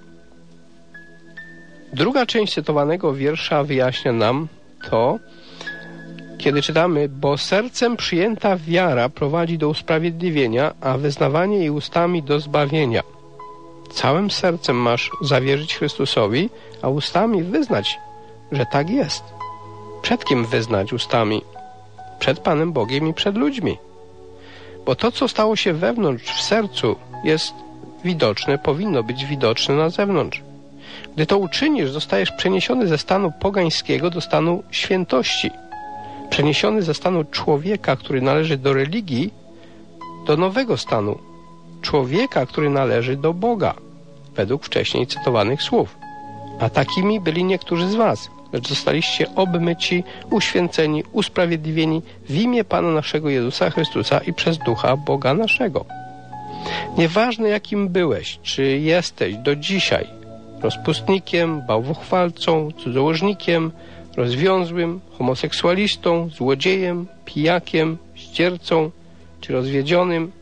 Druga część cytowanego wiersza wyjaśnia nam to, kiedy czytamy: bo sercem przyjęta wiara prowadzi do usprawiedliwienia, a wyznawanie jej ustami do zbawienia. Całym sercem masz zawierzyć Chrystusowi, a ustami wyznać, że tak jest. Przed kim wyznać ustami? Przed Panem Bogiem i przed ludźmi. Bo to, co stało się wewnątrz, w sercu, jest widoczne, powinno być widoczne na zewnątrz. Gdy to uczynisz, zostajesz przeniesiony ze stanu pogańskiego do stanu świętości. Przeniesiony ze stanu człowieka, który należy do religii, do nowego stanu. Człowieka, który należy do Boga, według wcześniej cytowanych słów. A takimi byli niektórzy z was, lecz zostaliście obmyci, uświęceni, usprawiedliwieni w imię Pana naszego Jezusa Chrystusa i przez Ducha Boga naszego. Nieważne jakim byłeś, czy jesteś do dzisiaj rozpustnikiem, bałwochwalcą, cudzołożnikiem, rozwiązłym, homoseksualistą, złodziejem, pijakiem, ściercą czy rozwiedzionym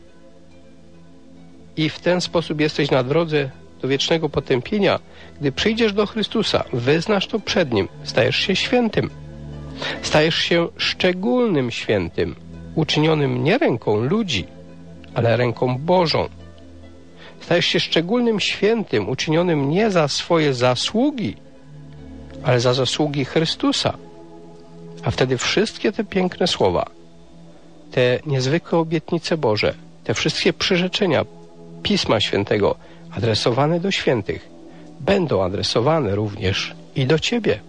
i w ten sposób jesteś na drodze do wiecznego potępienia, gdy przyjdziesz do Chrystusa, wyznasz to przed Nim, stajesz się świętym. Stajesz się szczególnym świętym, uczynionym nie ręką ludzi, ale ręką Bożą. Stajesz się szczególnym świętym, uczynionym nie za swoje zasługi, ale za zasługi Chrystusa. A wtedy wszystkie te piękne słowa, te niezwykłe obietnice Boże, te wszystkie przyrzeczenia Pisma Świętego adresowane do świętych, będą adresowane również i do Ciebie.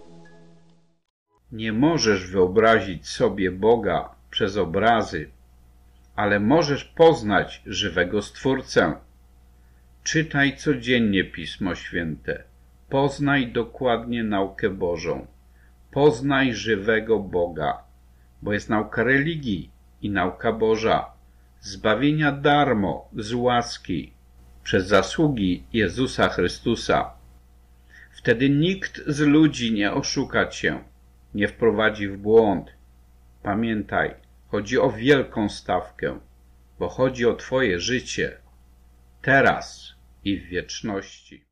Nie możesz wyobrazić sobie Boga przez obrazy, ale możesz poznać żywego Stwórcę. Czytaj codziennie Pismo Święte. Poznaj dokładnie naukę Bożą. Poznaj żywego Boga, bo jest nauka religii i nauka Boża, zbawienia darmo, z łaski, przez zasługi Jezusa Chrystusa. Wtedy nikt z ludzi nie oszuka cię, nie wprowadzi w błąd. Pamiętaj, chodzi o wielką stawkę, bo chodzi o twoje życie, teraz i w wieczności.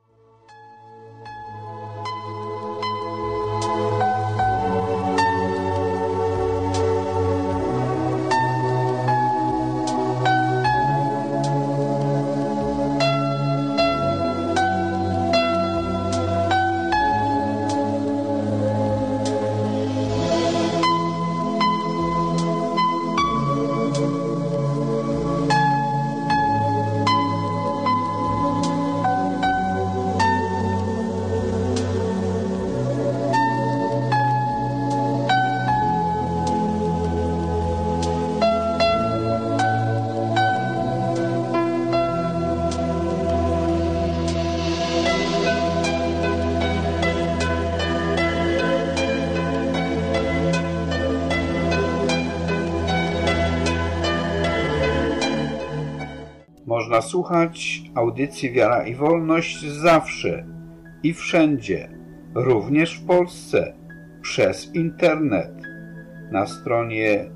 Można słuchać audycji Wiara i Wolność zawsze i wszędzie, również w Polsce, przez internet, na stronie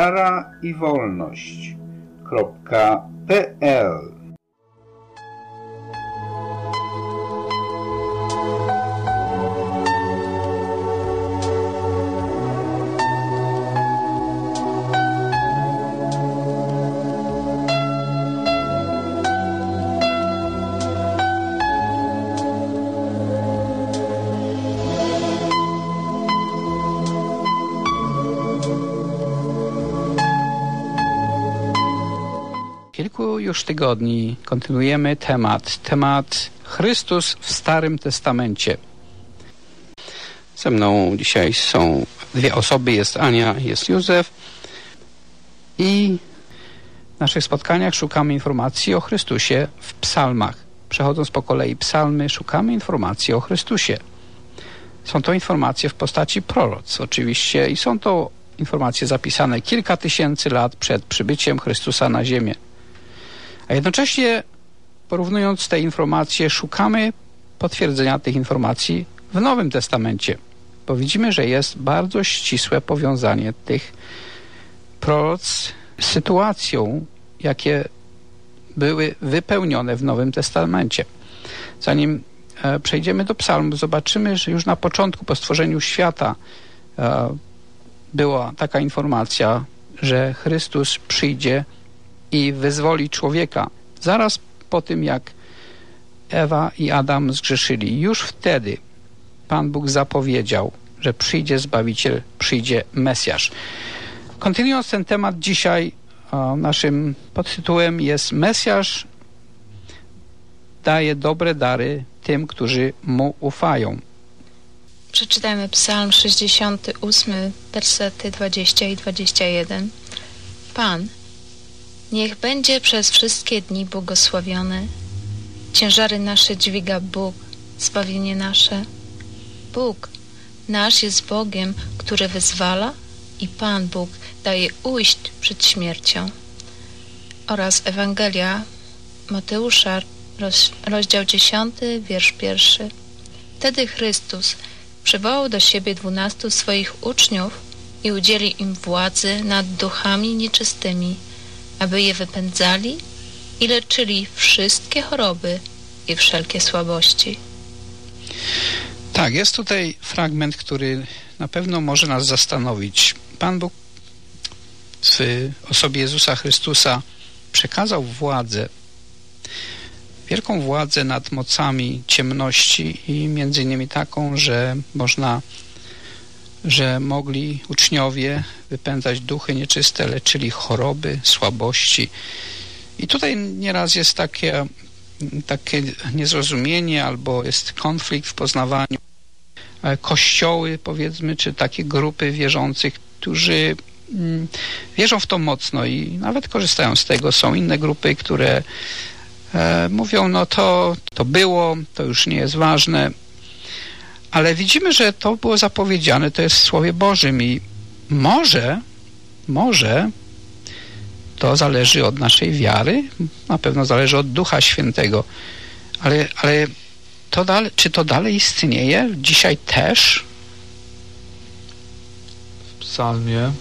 wiaraiwolność.pl. Kilku już tygodni kontynuujemy temat Chrystus w Starym Testamencie. Ze mną dzisiaj są dwie osoby, jest Ania, jest Józef i w naszych spotkaniach szukamy informacji o Chrystusie w psalmach. Przechodząc po kolei psalmy, szukamy informacji o Chrystusie. Są to informacje w postaci proroc oczywiście i są to informacje zapisane kilka tysięcy lat przed przybyciem Chrystusa na ziemię. A jednocześnie, porównując te informacje, szukamy potwierdzenia tych informacji w Nowym Testamencie, bo widzimy, że jest bardzo ścisłe powiązanie tych proroc z sytuacją, jakie były wypełnione w Nowym Testamencie. Zanim przejdziemy do psalmów, zobaczymy, że już na początku, po stworzeniu świata, była taka informacja, że Chrystus przyjdzie i wyzwoli człowieka. Zaraz po tym, jak Ewa i Adam zgrzeszyli, już wtedy Pan Bóg zapowiedział, że przyjdzie Zbawiciel, przyjdzie Mesjasz. Kontynuując ten temat, dzisiaj naszym podtytułem jest Mesjasz daje dobre dary tym, którzy Mu ufają. Przeczytajmy Psalm 68, wersety 20 i 21. Pan, niech będzie przez wszystkie dni błogosławiony. Ciężary nasze dźwiga Bóg, zbawienie nasze. Bóg nasz jest Bogiem, który wyzwala i Pan Bóg daje ujść przed śmiercią. Oraz Ewangelia Mateusza, rozdział 10, wiersz 1. Wtedy Chrystus przywołał do siebie 12 swoich uczniów i udzielił im władzy nad duchami nieczystymi, aby je wypędzali i leczyli wszystkie choroby i wszelkie słabości. Tak, jest tutaj fragment, który na pewno może nas zastanowić. Pan Bóg w osobie Jezusa Chrystusa przekazał władzę, wielką władzę nad mocami ciemności i między innymi taką, że mogli uczniowie wypędzać duchy nieczyste, leczyli choroby, słabości. I tutaj nieraz jest takie niezrozumienie albo jest konflikt w poznawaniu. Kościoły, powiedzmy, czy takie grupy wierzących, którzy wierzą w to mocno i nawet korzystają z tego. Są inne grupy, które mówią, no to było, to już nie jest ważne. Ale widzimy, że to było zapowiedziane, to jest w Słowie Bożym i może to zależy od naszej wiary, na pewno zależy od Ducha Świętego, ale czy to dalej istnieje dzisiaj też? W psalmie,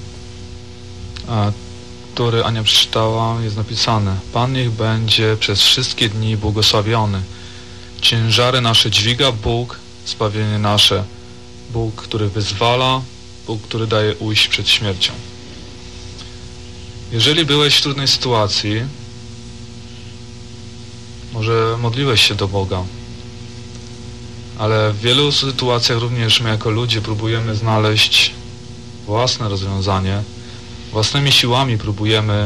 który Ania przeczytała, jest napisane: Pan niech będzie przez wszystkie dni błogosławiony. Ciężary nasze dźwiga Bóg, zbawienie nasze. Bóg, który wyzwala, Bóg, który daje ujść przed śmiercią. Jeżeli byłeś w trudnej sytuacji, może modliłeś się do Boga, ale w wielu sytuacjach również my jako ludzie próbujemy znaleźć własne rozwiązanie, własnymi siłami próbujemy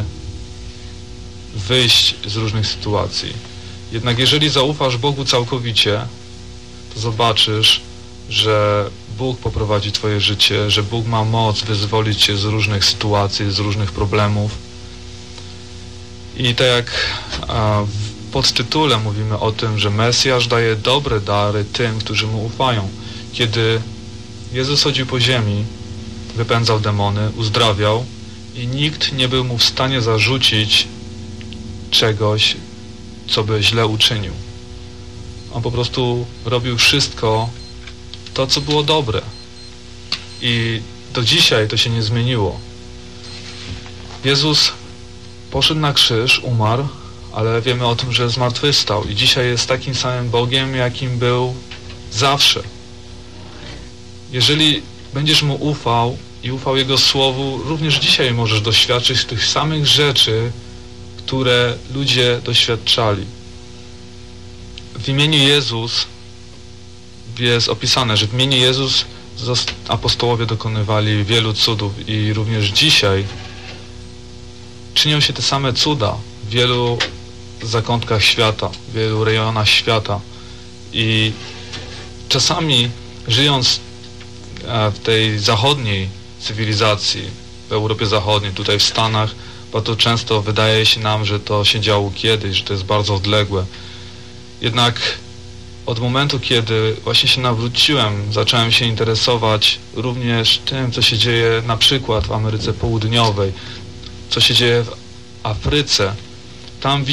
wyjść z różnych sytuacji. Jednak jeżeli zaufasz Bogu całkowicie, to zobaczysz, że Bóg poprowadzi Twoje życie, że Bóg ma moc wyzwolić Cię z różnych sytuacji, z różnych problemów. I tak jak w podtytule mówimy o tym, że Mesjasz daje dobre dary tym, którzy Mu ufają. Kiedy Jezus chodził po ziemi, wypędzał demony, uzdrawiał i nikt nie był Mu w stanie zarzucić czegoś, co by źle uczynił. On po prostu robił wszystko to, co było dobre. I do dzisiaj to się nie zmieniło. Jezus poszedł na krzyż, umarł, ale wiemy o tym, że zmartwychwstał i dzisiaj jest takim samym Bogiem, jakim był zawsze. Jeżeli będziesz Mu ufał i ufał Jego Słowu, również dzisiaj możesz doświadczyć tych samych rzeczy, które ludzie doświadczali. W imieniu Jezus jest opisane, że w imieniu Jezus apostołowie dokonywali wielu cudów i również dzisiaj czynią się te same cuda w wielu zakątkach świata, w wielu rejonach świata. I czasami żyjąc w tej zachodniej cywilizacji, w Europie Zachodniej, tutaj w Stanach, bardzo często wydaje się nam, że to się działo kiedyś, że to jest bardzo odległe. Jednak od momentu, kiedy właśnie się nawróciłem, zacząłem się interesować również tym, co się dzieje na przykład w Ameryce Południowej, co się dzieje w Afryce. Tam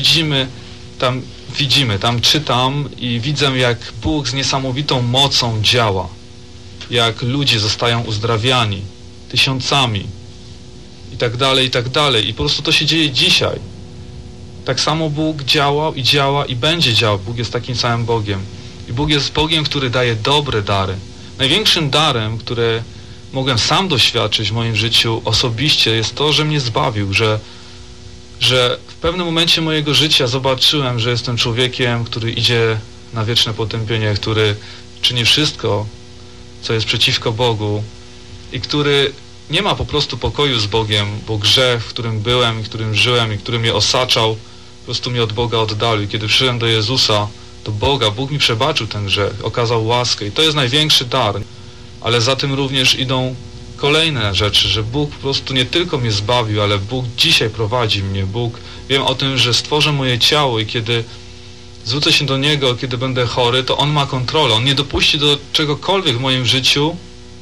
czytam i widzę, jak Bóg z niesamowitą mocą działa, jak ludzie zostają uzdrawiani tysiącami i tak dalej, i tak dalej. I po prostu to się dzieje dzisiaj. Tak samo Bóg działał i działa i będzie działał. Bóg jest takim samym Bogiem. I Bóg jest Bogiem, który daje dobre dary. Największym darem, który mogłem sam doświadczyć w moim życiu osobiście, jest to, że mnie zbawił, że w pewnym momencie mojego życia zobaczyłem, że jestem człowiekiem, który idzie na wieczne potępienie, który czyni wszystko, co jest przeciwko Bogu i który nie ma po prostu pokoju z Bogiem, bo grzech, w którym byłem i którym żyłem i który mnie osaczał, po prostu mnie od Boga oddalił. Kiedy przyszedłem do Jezusa, do Boga, Bóg mi przebaczył ten grzech, okazał łaskę i to jest największy dar. Ale za tym również idą kolejne rzeczy, że Bóg po prostu nie tylko mnie zbawił, ale Bóg dzisiaj prowadzi mnie. Wiem o tym, że stworzę moje ciało i kiedy zwrócę się do Niego, kiedy będę chory, to On ma kontrolę. On nie dopuści do czegokolwiek w moim życiu,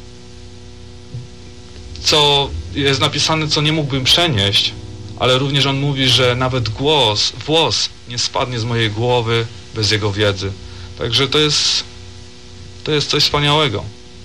co jest napisane, co nie mógłbym przenieść, ale również On mówi, że nawet włos nie spadnie z mojej głowy bez Jego wiedzy. Także to jest coś wspaniałego.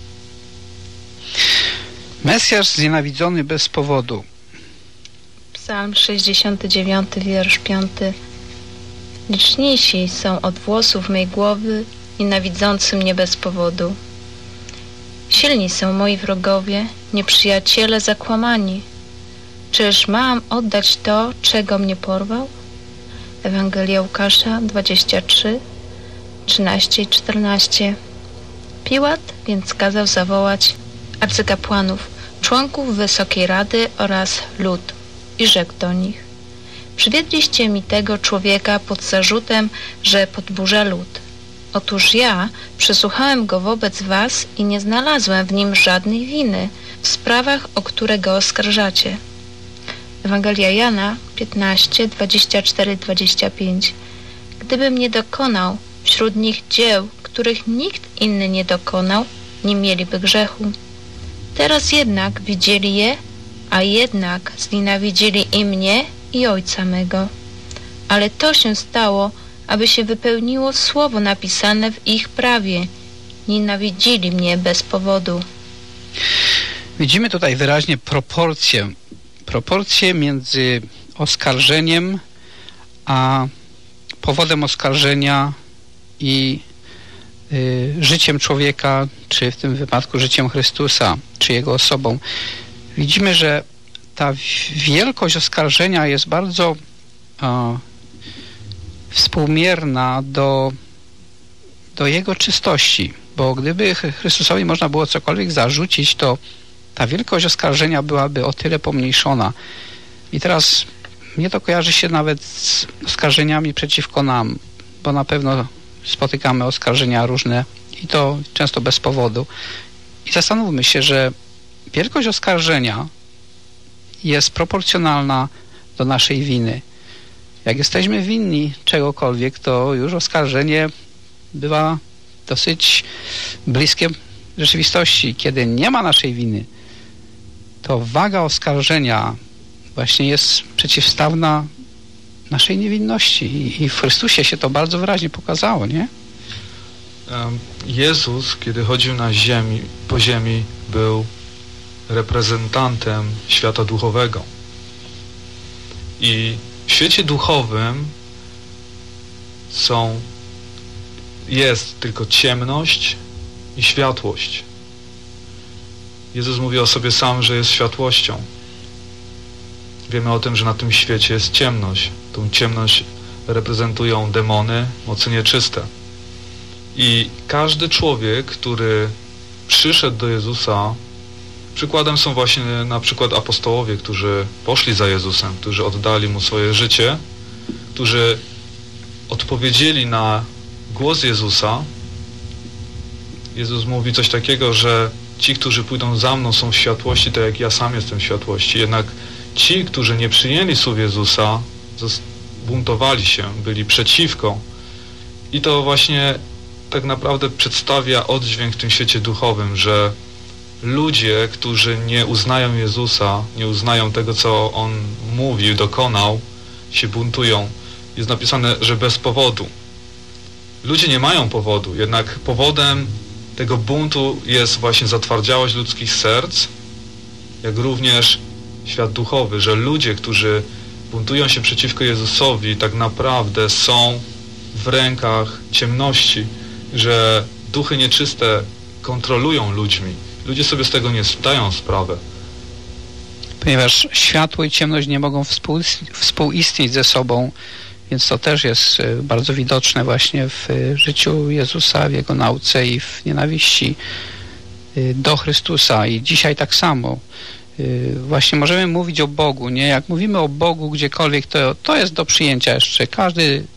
Mesjasz znienawidzony bez powodu. Psalm 69, wiersz 5. Liczniejsi są od włosów mej głowy, nienawidzący mnie bez powodu. Silni są moi wrogowie, nieprzyjaciele zakłamani. Czyż mam oddać to, czego mnie porwał? Ewangelia Łukasza 23, 13 i 14. Piłat więc kazał zawołać arcykapłanów, członków Wysokiej Rady oraz lud i rzekł do nich: przywiedliście mi tego człowieka pod zarzutem, że podburza lud. Otóż ja przesłuchałem go wobec was i nie znalazłem w nim żadnej winy w sprawach, o które go oskarżacie. Ewangelia Jana 15, 24-25. Gdybym nie dokonał wśród nich dzieł, których nikt inny nie dokonał, nie mieliby grzechu. Teraz jednak widzieli je, a jednak znienawidzili i mnie, i Ojca mego. Ale to się stało, aby się wypełniło słowo napisane w ich prawie. Nienawidzili mnie bez powodu. Widzimy tutaj wyraźnie proporcje między oskarżeniem a powodem oskarżenia i życiem człowieka, czy w tym wypadku życiem Chrystusa, czy Jego osobą. Widzimy, że ta wielkość oskarżenia jest bardzo współmierna do Jego czystości, bo gdyby Chrystusowi można było cokolwiek zarzucić, to ta wielkość oskarżenia byłaby o tyle pomniejszona. I teraz mnie to kojarzy się nawet z oskarżeniami przeciwko nam, bo na pewno spotykamy oskarżenia różne i to często bez powodu. I zastanówmy się, że wielkość oskarżenia jest proporcjonalna do naszej winy. Jak jesteśmy winni czegokolwiek, to już oskarżenie bywa dosyć bliskie rzeczywistości. Kiedy nie ma naszej winy, to waga oskarżenia właśnie jest przeciwstawna naszej niewinności i w Chrystusie się to bardzo wyraźnie pokazało, nie? Jezus, kiedy chodził po ziemi, był reprezentantem świata duchowego. I w świecie duchowym jest tylko ciemność i światłość. Jezus mówi o sobie sam, że jest światłością. Wiemy o tym, że na tym świecie jest ciemność. Tą ciemność reprezentują demony, mocy nieczyste. I każdy człowiek, który przyszedł do Jezusa, przykładem są właśnie na przykład apostołowie, którzy poszli za Jezusem, którzy oddali Mu swoje życie, którzy odpowiedzieli na głos Jezusa. Jezus mówi coś takiego, że ci, którzy pójdą za mną, są w światłości, tak jak ja sam jestem w światłości. Jednak ci, którzy nie przyjęli słów Jezusa, buntowali się, byli przeciwko. I to właśnie tak naprawdę przedstawia oddźwięk w tym świecie duchowym, że ludzie, którzy nie uznają Jezusa, nie uznają tego, co On mówił, dokonał, się buntują. Jest napisane, że bez powodu. Ludzie nie mają powodu, jednak powodem tego buntu jest właśnie zatwardziałość ludzkich serc, jak również świat duchowy, że ludzie, którzy buntują się przeciwko Jezusowi, tak naprawdę są w rękach ciemności, że duchy nieczyste kontrolują ludźmi. Ludzie sobie z tego nie zdają sprawy. Ponieważ światło i ciemność nie mogą współistnieć ze sobą, więc to też jest bardzo widoczne właśnie w życiu Jezusa, w Jego nauce i w nienawiści do Chrystusa. I dzisiaj tak samo. Właśnie możemy mówić o Bogu, nie? Jak mówimy o Bogu gdziekolwiek, to jest do przyjęcia jeszcze. Każdy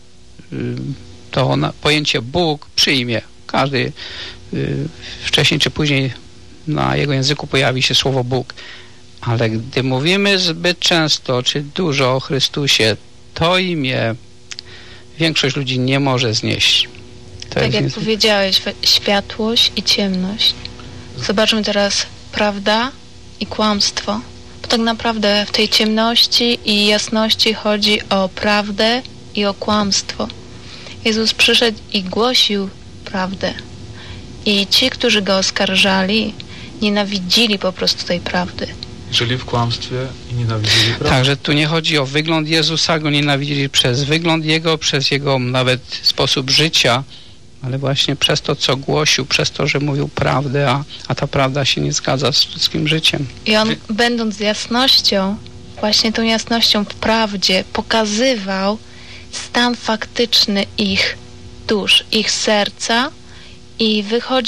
to pojęcie Bóg przyjmie. Każdy wcześniej czy później na jego języku pojawi się słowo Bóg. Ale gdy mówimy zbyt często czy dużo o Chrystusie, to imię większość ludzi nie może znieść. Tak jak powiedziałeś, światłość i ciemność. Zobaczmy teraz prawda i kłamstwo. Bo tak naprawdę w tej ciemności i jasności chodzi o prawdę i o kłamstwo. Jezus przyszedł i głosił prawdę. I ci, którzy Go oskarżali, nienawidzili po prostu tej prawdy. Żyli w kłamstwie i nienawidzili prawdy. Także tu nie chodzi o wygląd Jezusa, Go nienawidzili przez wygląd Jego, przez Jego nawet sposób życia, ale właśnie przez to, co głosił, przez to, że mówił prawdę, a ta prawda się nie zgadza z ludzkim życiem. I On, będąc jasnością, właśnie tą jasnością w prawdzie, pokazywał stan faktyczny ich dusz, ich serca i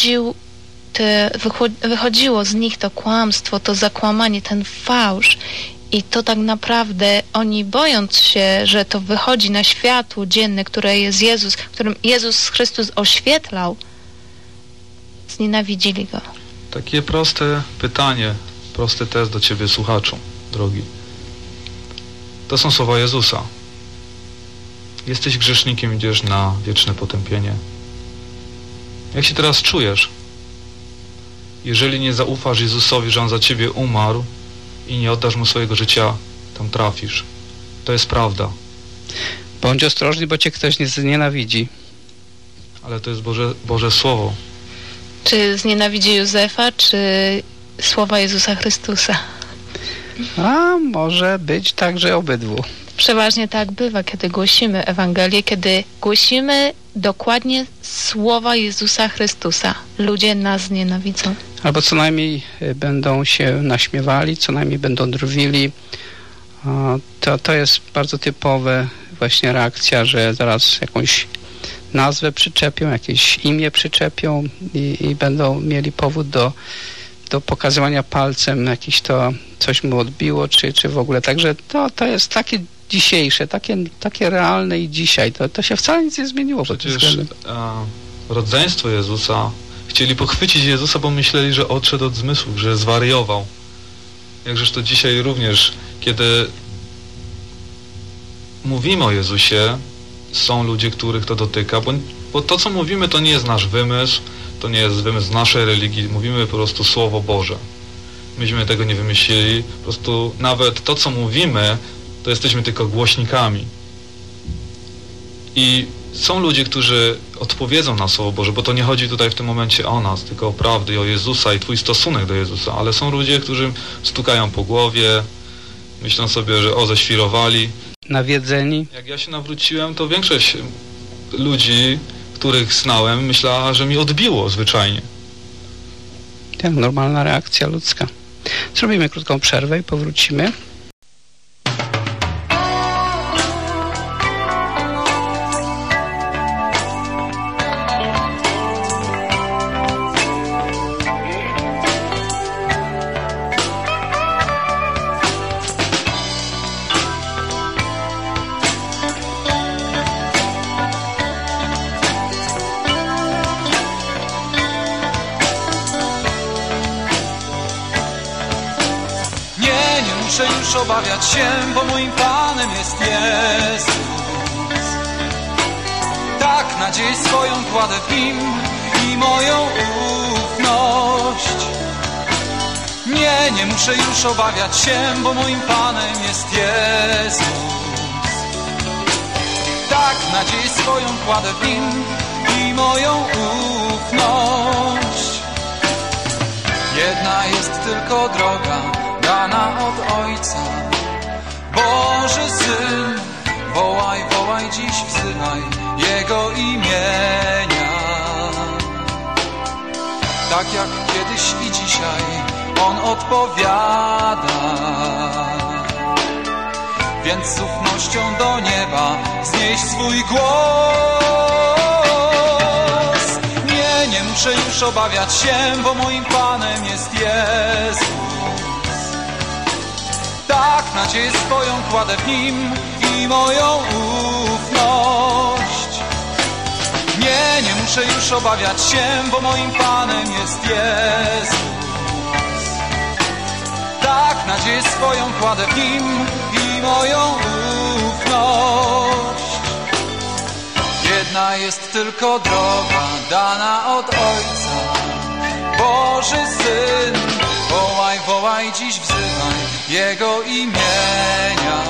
wychodziło z nich to kłamstwo, to zakłamanie, ten fałsz. I to tak naprawdę oni, bojąc się, że to wychodzi na światło dzienne, które jest Jezus, którym Jezus Chrystus oświetlał, znienawidzili Go. Takie proste pytanie, prosty test do Ciebie, słuchaczu, drogi. To są słowa Jezusa. Jesteś grzesznikiem, idziesz na wieczne potępienie. Jak się teraz czujesz? Jeżeli nie zaufasz Jezusowi, że On za Ciebie umarł i nie oddasz Mu swojego życia, tam trafisz. To jest prawda. Bądź ostrożny, bo Cię ktoś nie znienawidzi. Ale to jest Boże Słowo. Czy znienawidzi Józefa, czy słowa Jezusa Chrystusa? A może być także obydwu. Przeważnie tak bywa, kiedy głosimy Ewangelię, kiedy głosimy dokładnie słowa Jezusa Chrystusa. Ludzie nas nienawidzą. Albo co najmniej będą się naśmiewali, co najmniej będą drwili. To jest bardzo typowe właśnie reakcja, że zaraz jakąś nazwę przyczepią, jakieś imię przyczepią i będą mieli powód do pokazywania palcem, jakieś to coś mu odbiło, czy w ogóle. Także to jest takie dzisiejsze, takie realne i dzisiaj. To się wcale nic nie zmieniło. Przecież rodzeństwo Jezusa chcieli pochwycić Jezusa, bo myśleli, że odszedł od zmysłów, że zwariował. Jakżeż to dzisiaj również, kiedy mówimy o Jezusie, są ludzie, których to dotyka, bo to, co mówimy, to nie jest nasz wymysł, to nie jest wymysł naszej religii, mówimy po prostu Słowo Boże. Myśmy tego nie wymyślili, po prostu nawet to, co mówimy, to jesteśmy tylko głośnikami. I są ludzie, którzy odpowiedzą na Słowo Boże, bo to nie chodzi tutaj w tym momencie o nas, tylko o prawdę i o Jezusa i Twój stosunek do Jezusa, ale są ludzie, którzy stukają po głowie, myślą sobie, że ześwirowali. Nawiedzeni. Jak ja się nawróciłem, to większość ludzi, których znałem, myślała, że mi odbiło zwyczajnie. Tak, normalna reakcja ludzka. Zrobimy krótką przerwę i powrócimy. Obawiać się, bo moim Panem jest Jezus. Tak nadzieję swoją kładę w Nim i moją ufność. Nie muszę już obawiać się, bo moim Panem jest Jezus. Tak nadzieję swoją kładę w Nim i moją ufność. Jedna jest tylko droga, dana od Ojca. Boży Syn, wołaj, wołaj, dziś wzywaj Jego imienia. Tak jak kiedyś i dzisiaj On odpowiada. Więc z ufnością do nieba znieś swój głos. Nie muszę już obawiać się, bo moim Panem jest Jezus. Tak nadzieję swoją kładę w Nim i moją ufność. Nie muszę już obawiać się, bo moim Panem jest Jezus. Tak nadzieję swoją kładę w Nim i moją ufność. Jedna jest tylko droga dana od Ojca, Boży Syn. Wołaj, wołaj, dziś wzywaj Jego imienia.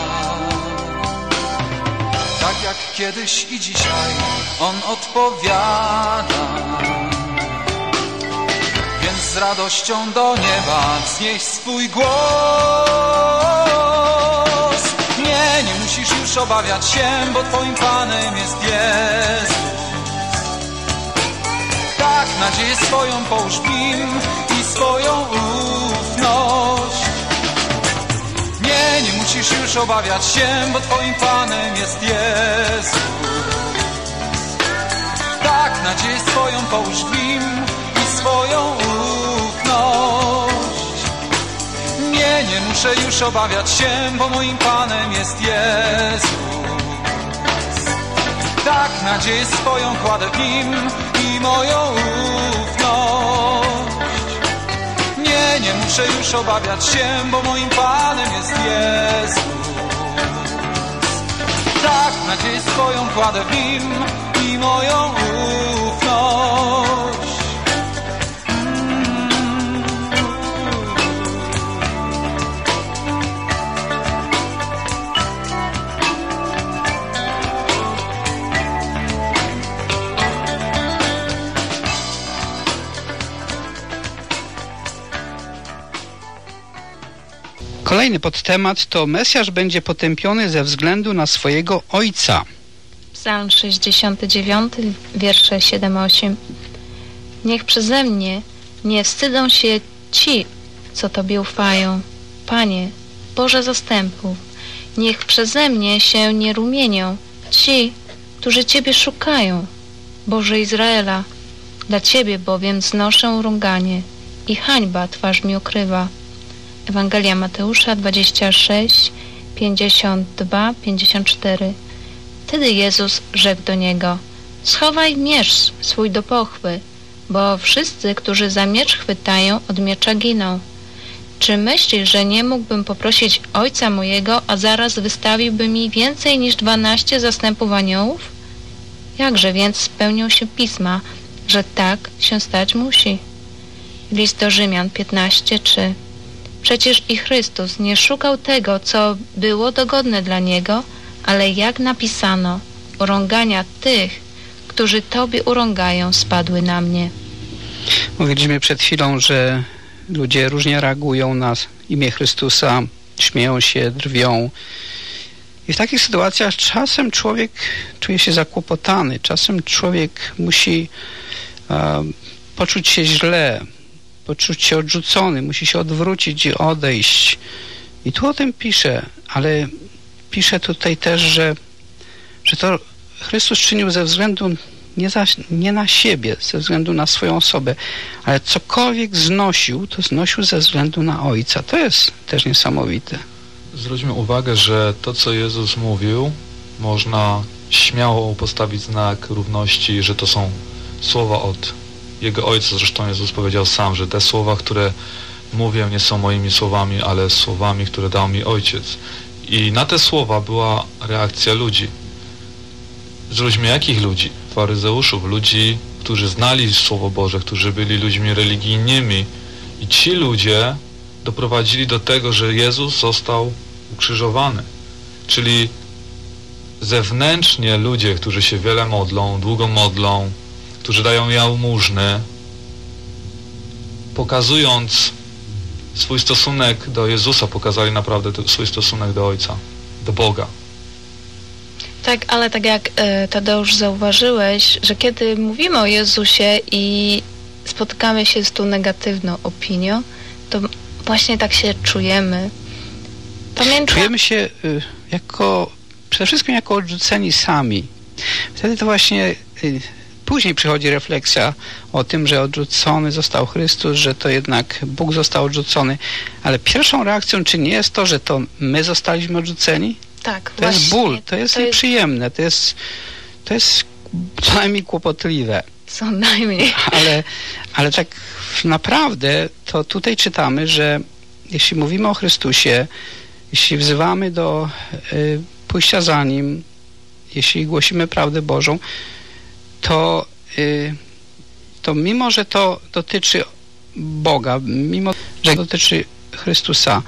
Tak jak kiedyś i dzisiaj On odpowiada. Więc z radością do nieba wznieś swój głos. Nie musisz już obawiać się, bo Twoim Panem jest Jezus. Tak nadzieję swoją połóż w Nim i swoją ufność. Nie musisz już obawiać się, bo Twoim Panem jest Jezus. Tak nadzieję swoją połóż w Nim i swoją ufność. Nie muszę już obawiać się, bo moim Panem jest Jezus. Tak nadzieję swoją kładę w Nim i moją ufność. Nie muszę już obawiać się, bo moim Panem jest Jezus. Tak nadzieję swoją kładę w Nim i moją ufność. Kolejny podtemat to Mesjasz będzie potępiony ze względu na swojego Ojca. Psalm 69, wiersze 7-8. Niech przeze mnie nie wstydzą się ci, co Tobie ufają. Panie, Boże zastępów, niech przeze mnie się nie rumienią ci, którzy Ciebie szukają. Boże Izraela, dla Ciebie bowiem znoszę rąganie i hańba twarz mi okrywa. Ewangelia Mateusza 26, 52, 54. Wtedy Jezus rzekł do niego: schowaj miecz swój do pochwy, bo wszyscy, którzy za miecz chwytają, od miecza giną. Czy myślisz, że nie mógłbym poprosić Ojca mojego, a zaraz wystawiłby mi więcej niż 12 zastępów aniołów? Jakże więc spełnią się pisma, że tak się stać musi? List do Rzymian 15:3. Przecież i Chrystus nie szukał tego, co było dogodne dla Niego, ale jak napisano, urągania tych, którzy Tobie urągają, spadły na mnie. Mówiliśmy przed chwilą, że ludzie różnie reagują na imię Chrystusa, śmieją się, drwią. I w takich sytuacjach czasem człowiek czuje się zakłopotany, czasem człowiek musi poczuć się źle, poczuć się odrzucony, musi się odwrócić i odejść. I tu o tym pisze, ale pisze tutaj też, że to Chrystus czynił ze względu nie na siebie, ze względu na swoją osobę, ale cokolwiek znosił, to znosił ze względu na Ojca. To jest też niesamowite. Zwróćmy uwagę, że to, co Jezus mówił, można śmiało postawić znak równości, że to są słowa od Jego Ojca. Zresztą Jezus powiedział sam, że te słowa, które mówię, nie są moimi słowami, ale słowami, które dał mi Ojciec. I na te słowa była reakcja ludzi. Zwróćmy, jakich ludzi? Faryzeuszów, ludzi, którzy znali Słowo Boże, którzy byli ludźmi religijnymi. I ci ludzie doprowadzili do tego, że Jezus został ukrzyżowany. Czyli zewnętrznie ludzie, którzy się wiele modlą, długo modlą, którzy dają jałmużny, pokazując swój stosunek do Jezusa, pokazali naprawdę swój stosunek do Ojca, do Boga. Tak, ale tak jak Tadeusz zauważyłeś, że kiedy mówimy o Jezusie i spotykamy się z tą negatywną opinią, to właśnie tak się czujemy. Czujemy się przede wszystkim jako odrzuceni sami. Wtedy to właśnie później przychodzi refleksja o tym, że odrzucony został Chrystus, że to jednak Bóg został odrzucony. Ale pierwszą reakcją czy nie jest to, że to my zostaliśmy odrzuceni? Tak, to jest ból, to jest nieprzyjemne, to jest co najmniej kłopotliwe. Co najmniej. Ale tak naprawdę to tutaj czytamy, że jeśli mówimy o Chrystusie, jeśli wzywamy do pójścia za Nim, jeśli głosimy prawdę Bożą, to mimo, że to dotyczy Boga, mimo, że dotyczy Chrystusa,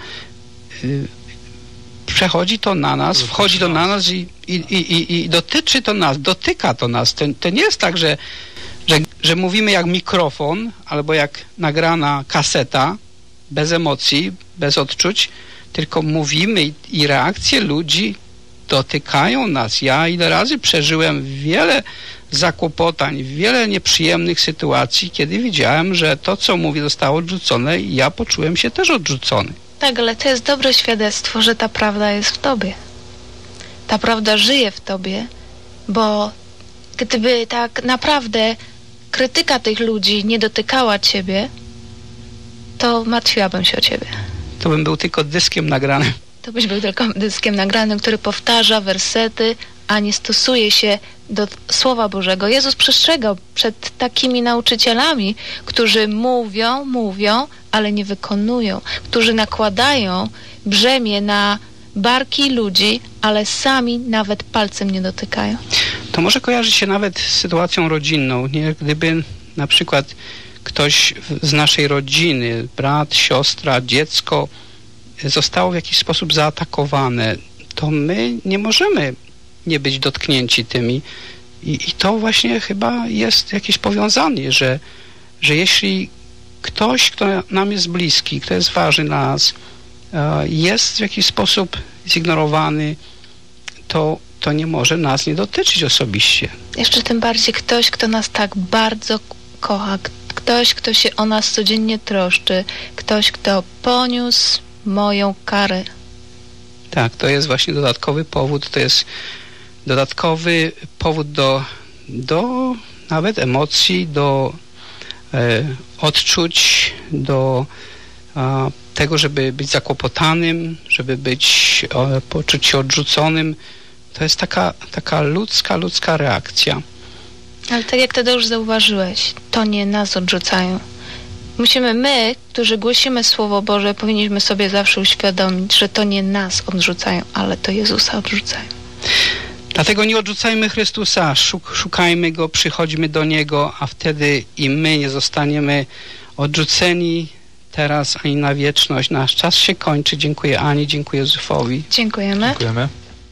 przechodzi to na nas, wchodzi to na nas i dotyczy to nas, dotyka to nas. To nie jest tak, że mówimy jak mikrofon albo jak nagrana kaseta, bez emocji, bez odczuć, tylko mówimy i reakcje ludzi dotykają nas. Ja ile razy przeżyłem wiele zakłopotań, wiele nieprzyjemnych sytuacji, kiedy widziałem, że to, co mówię, zostało odrzucone i ja poczułem się też odrzucony. Tak, ale to jest dobre świadectwo, że ta prawda jest w tobie. Ta prawda żyje w tobie, bo gdyby tak naprawdę krytyka tych ludzi nie dotykała ciebie, to martwiłabym się o ciebie. To bym był tylko dyskiem nagranym. To byś był tylko dyskiem nagranym, który powtarza wersety, a nie stosuje się do Słowa Bożego. Jezus przestrzegał przed takimi nauczycielami, którzy mówią, ale nie wykonują, którzy nakładają brzemię na barki ludzi, ale sami nawet palcem nie dotykają. To może kojarzy się nawet z sytuacją rodzinną. Nie? Gdyby na przykład ktoś z naszej rodziny, brat, siostra, dziecko zostało w jakiś sposób zaatakowane, to my nie możemy nie być dotknięci tymi. I to właśnie chyba jest jakieś powiązanie, że jeśli ktoś, kto nam jest bliski, kto jest ważny dla nas, jest w jakiś sposób zignorowany, to nie może nas nie dotyczyć osobiście. Jeszcze tym bardziej ktoś, kto nas tak bardzo kocha, ktoś, kto się o nas codziennie troszczy, ktoś, kto poniósł moją karę. Tak, to jest właśnie dodatkowy powód, to jest dodatkowy powód do nawet emocji, do odczuć, do tego, żeby być zakłopotanym, żeby poczuć się odrzuconym. To jest taka ludzka reakcja. Ale tak jak Tadeusz zauważyłeś, to nie nas odrzucają. My, którzy głosimy Słowo Boże, powinniśmy sobie zawsze uświadomić, że to nie nas odrzucają, ale to Jezusa odrzucają. Dlatego nie odrzucajmy Chrystusa, szukajmy Go, przychodźmy do Niego, a wtedy i my nie zostaniemy odrzuceni teraz ani na wieczność. Nasz czas się kończy. Dziękuję Ani, dziękuję Józefowi. Dziękujemy. Dziękujemy.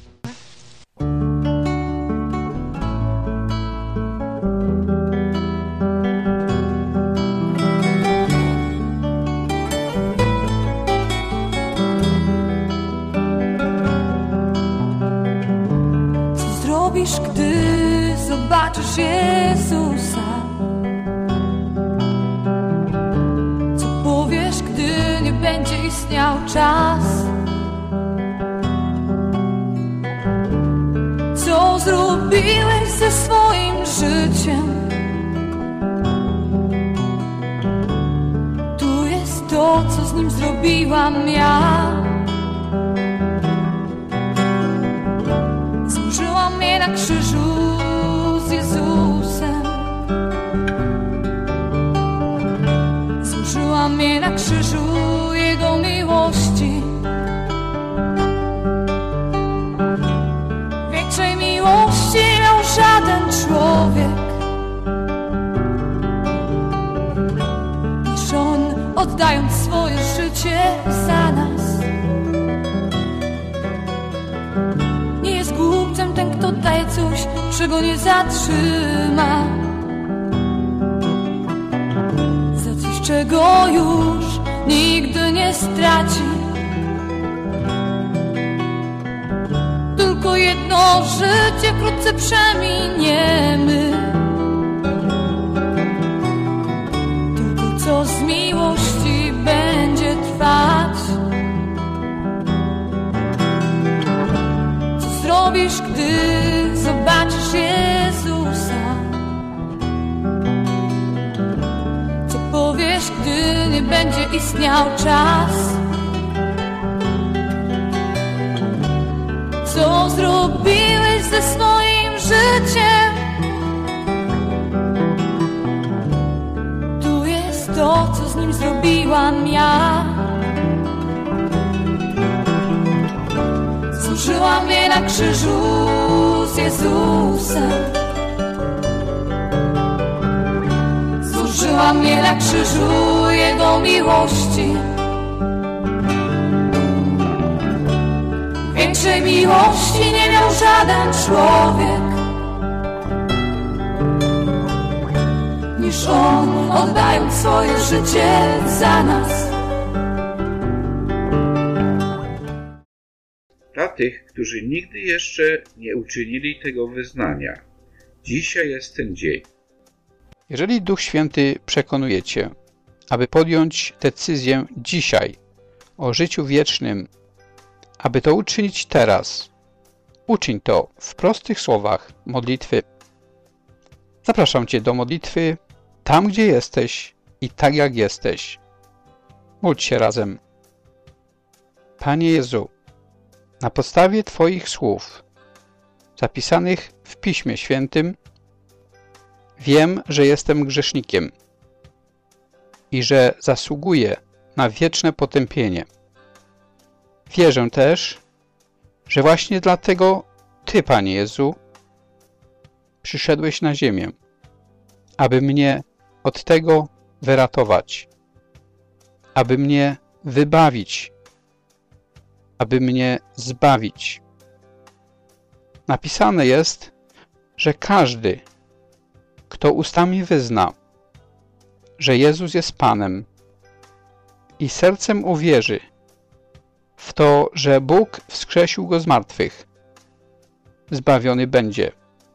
Gdy zobaczysz Jezusa, co powiesz, gdy nie będzie istniał czas? Co zrobiłeś ze swoim życiem? Tu jest to, co z nim zrobiłam ja. Złożyłam mnie na krzyżu z Jezusem. Złożyłam mnie na krzyżu Jego miłości. Większej miłości miał żaden człowiek niż On, oddając swoje życie za nas. Ten, kto daje coś, czego nie zatrzyma, za coś, czego już nigdy nie straci. Tylko jedno życie wkrótce przeminiemy, tylko co z miłości będzie trwać. Robisz, gdy zobaczysz Jezusa? Co powiesz, gdy nie będzie istniał czas? Co zrobiłeś ze swoim życiem? Tu jest to, co z nim zrobiłam ja. Złożyłam mnie na krzyżu z Jezusem. Nauczyła mnie na krzyżu Jego miłości. Większej miłości nie miał żaden człowiek niż On, oddając swoje życie za nas. Dla tych, którzy nigdy jeszcze nie uczynili tego wyznania, dzisiaj jest ten dzień. Jeżeli Duch Święty przekonuje Cię, aby podjąć decyzję dzisiaj o życiu wiecznym, aby to uczynić teraz, uczyń to w prostych słowach modlitwy. Zapraszam Cię do modlitwy tam, gdzie jesteś i tak jak jesteś. Módl się razem. Panie Jezu, na podstawie Twoich słów zapisanych w Piśmie Świętym wiem, że jestem grzesznikiem i że zasługuję na wieczne potępienie. Wierzę też, że właśnie dlatego Ty, Panie Jezu, przyszedłeś na ziemię, aby mnie od tego wyratować, aby mnie wybawić, aby mnie zbawić. Napisane jest, że każdy, kto ustami wyzna, że Jezus jest Panem i sercem uwierzy w to, że Bóg wskrzesił Go z martwych, zbawiony będzie,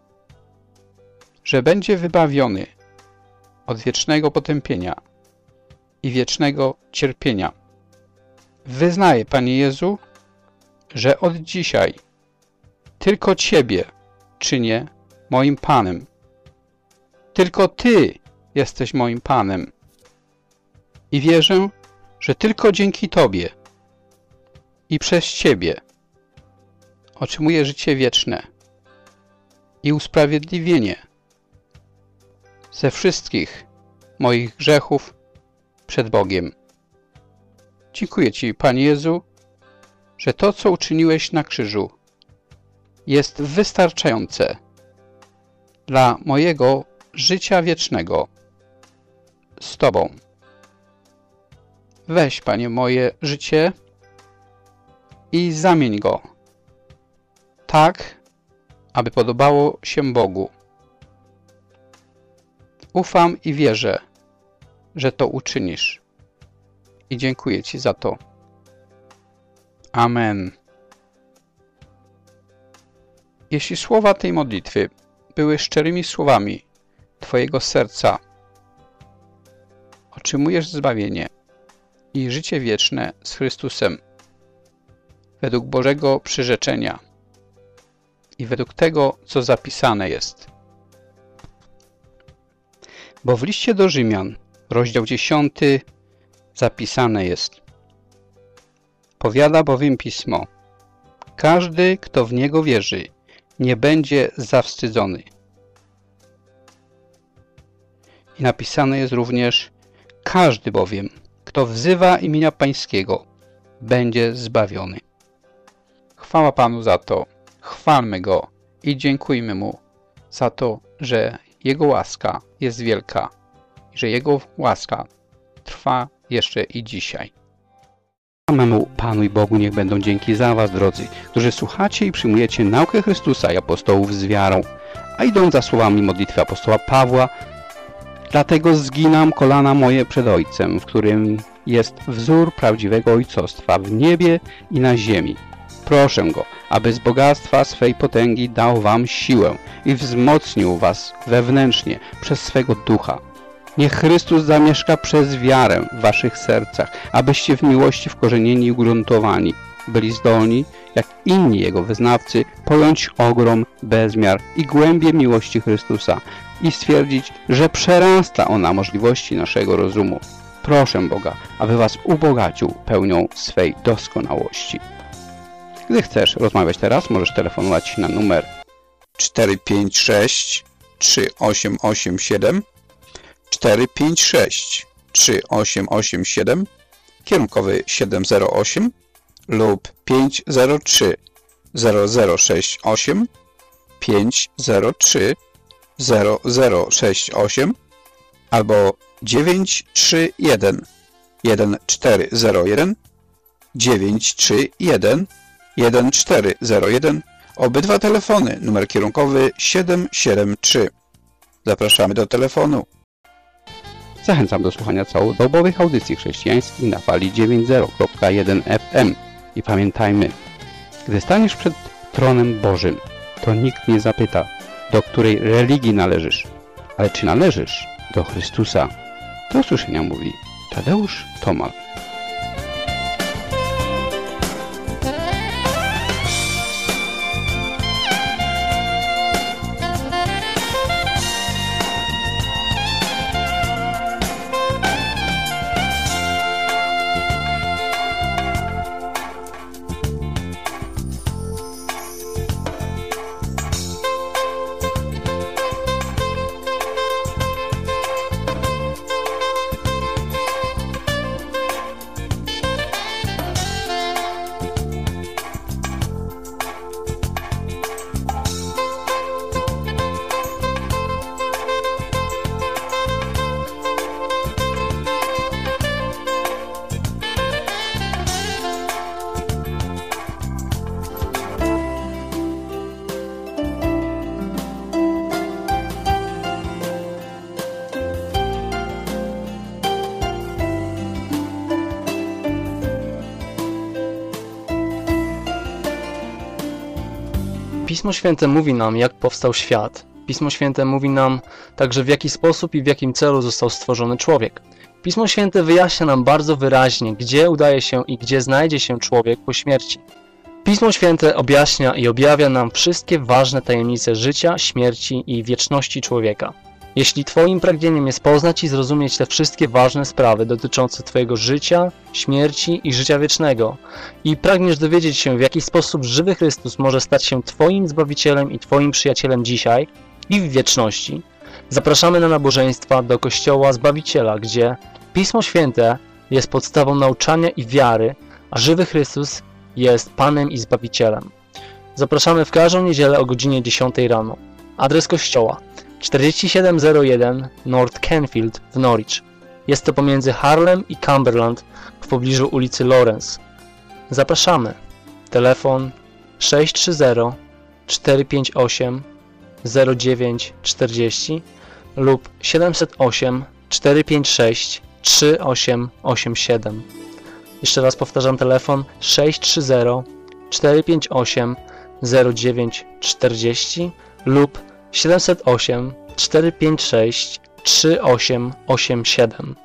że będzie wybawiony od wiecznego potępienia i wiecznego cierpienia. Wyznaję, Panie Jezu, że od dzisiaj tylko Ciebie czynię moim Panem. Tylko Ty jesteś moim Panem. I wierzę, że tylko dzięki Tobie i przez Ciebie otrzymuję życie wieczne i usprawiedliwienie ze wszystkich moich grzechów przed Bogiem. Dziękuję Ci, Panie Jezu, że to, co uczyniłeś na krzyżu, jest wystarczające dla mojego życia wiecznego z Tobą. Weź, Panie, moje życie i zamień go tak, aby podobało się Bogu. Ufam i wierzę, że to uczynisz. I dziękuję Ci za to. Amen. Jeśli słowa tej modlitwy były szczerymi słowami Twojego serca, otrzymujesz zbawienie i życie wieczne z Chrystusem według Bożego przyrzeczenia i według tego, co zapisane jest. Bo w liście do Rzymian, rozdział 10, zapisane jest: powiada bowiem Pismo, każdy, kto w Niego wierzy, nie będzie zawstydzony. I napisane jest również: każdy bowiem, kto wzywa imienia Pańskiego, będzie zbawiony. Chwała Panu za to, chwalmy Go i dziękujmy Mu za to, że Jego łaska jest wielka i że Jego łaska trwa jeszcze i dzisiaj. Samemu Panu i Bogu niech będą dzięki za Was, drodzy, którzy słuchacie i przyjmujecie naukę Chrystusa i apostołów z wiarą, a idąc za słowami modlitwy apostoła Pawła: dlatego zginam kolana moje przed Ojcem, w którym jest wzór prawdziwego ojcostwa w niebie i na ziemi. Proszę Go, aby z bogactwa swej potęgi dał Wam siłę i wzmocnił Was wewnętrznie przez swego Ducha. Niech Chrystus zamieszka przez wiarę w Waszych sercach, abyście w miłości wkorzenieni i ugruntowani byli zdolni, jak inni Jego wyznawcy, pojąć ogrom, bezmiar i głębię miłości Chrystusa i stwierdzić, że przerasta ona możliwości naszego rozumu. Proszę Boga, aby Was ubogacił pełnią swej doskonałości. Gdy chcesz rozmawiać teraz, możesz telefonować na numer 456 3887 456 3887, kierunkowy 708 lub 503 0068 503 0068 albo 931 1401, 931 1401. Obydwa telefony, numer kierunkowy 773. Zapraszamy do telefonu. Zachęcam do słuchania całodobowych audycji chrześcijańskich na fali 90.1 FM. I pamiętajmy, gdy staniesz przed tronem Bożym, to nikt nie zapyta, do której religii należysz, ale czy należysz do Chrystusa. Do usłyszenia mówi Tadeusz Tomal. Pismo Święte mówi nam, jak powstał świat. Pismo Święte mówi nam także, w jaki sposób i w jakim celu został stworzony człowiek. Pismo Święte wyjaśnia nam bardzo wyraźnie, gdzie udaje się i gdzie znajdzie się człowiek po śmierci. Pismo Święte objaśnia i objawia nam wszystkie ważne tajemnice życia, śmierci i wieczności człowieka. Jeśli Twoim pragnieniem jest poznać i zrozumieć te wszystkie ważne sprawy dotyczące Twojego życia, śmierci i życia wiecznego i pragniesz dowiedzieć się, w jaki sposób żywy Chrystus może stać się Twoim Zbawicielem i Twoim przyjacielem dzisiaj i w wieczności, zapraszamy na nabożeństwa do Kościoła Zbawiciela, gdzie Pismo Święte jest podstawą nauczania i wiary, a żywy Chrystus jest Panem i Zbawicielem. Zapraszamy w każdą niedzielę o godzinie 10 rano. Adres kościoła: 4701 North Canfield w Norwich. Jest to pomiędzy Harlem i Cumberland w pobliżu ulicy Lawrence. Zapraszamy. Telefon 630 458 0940 lub 708 456 3887. Jeszcze raz powtarzam, telefon 630 458 0940 lub 708 456 3887.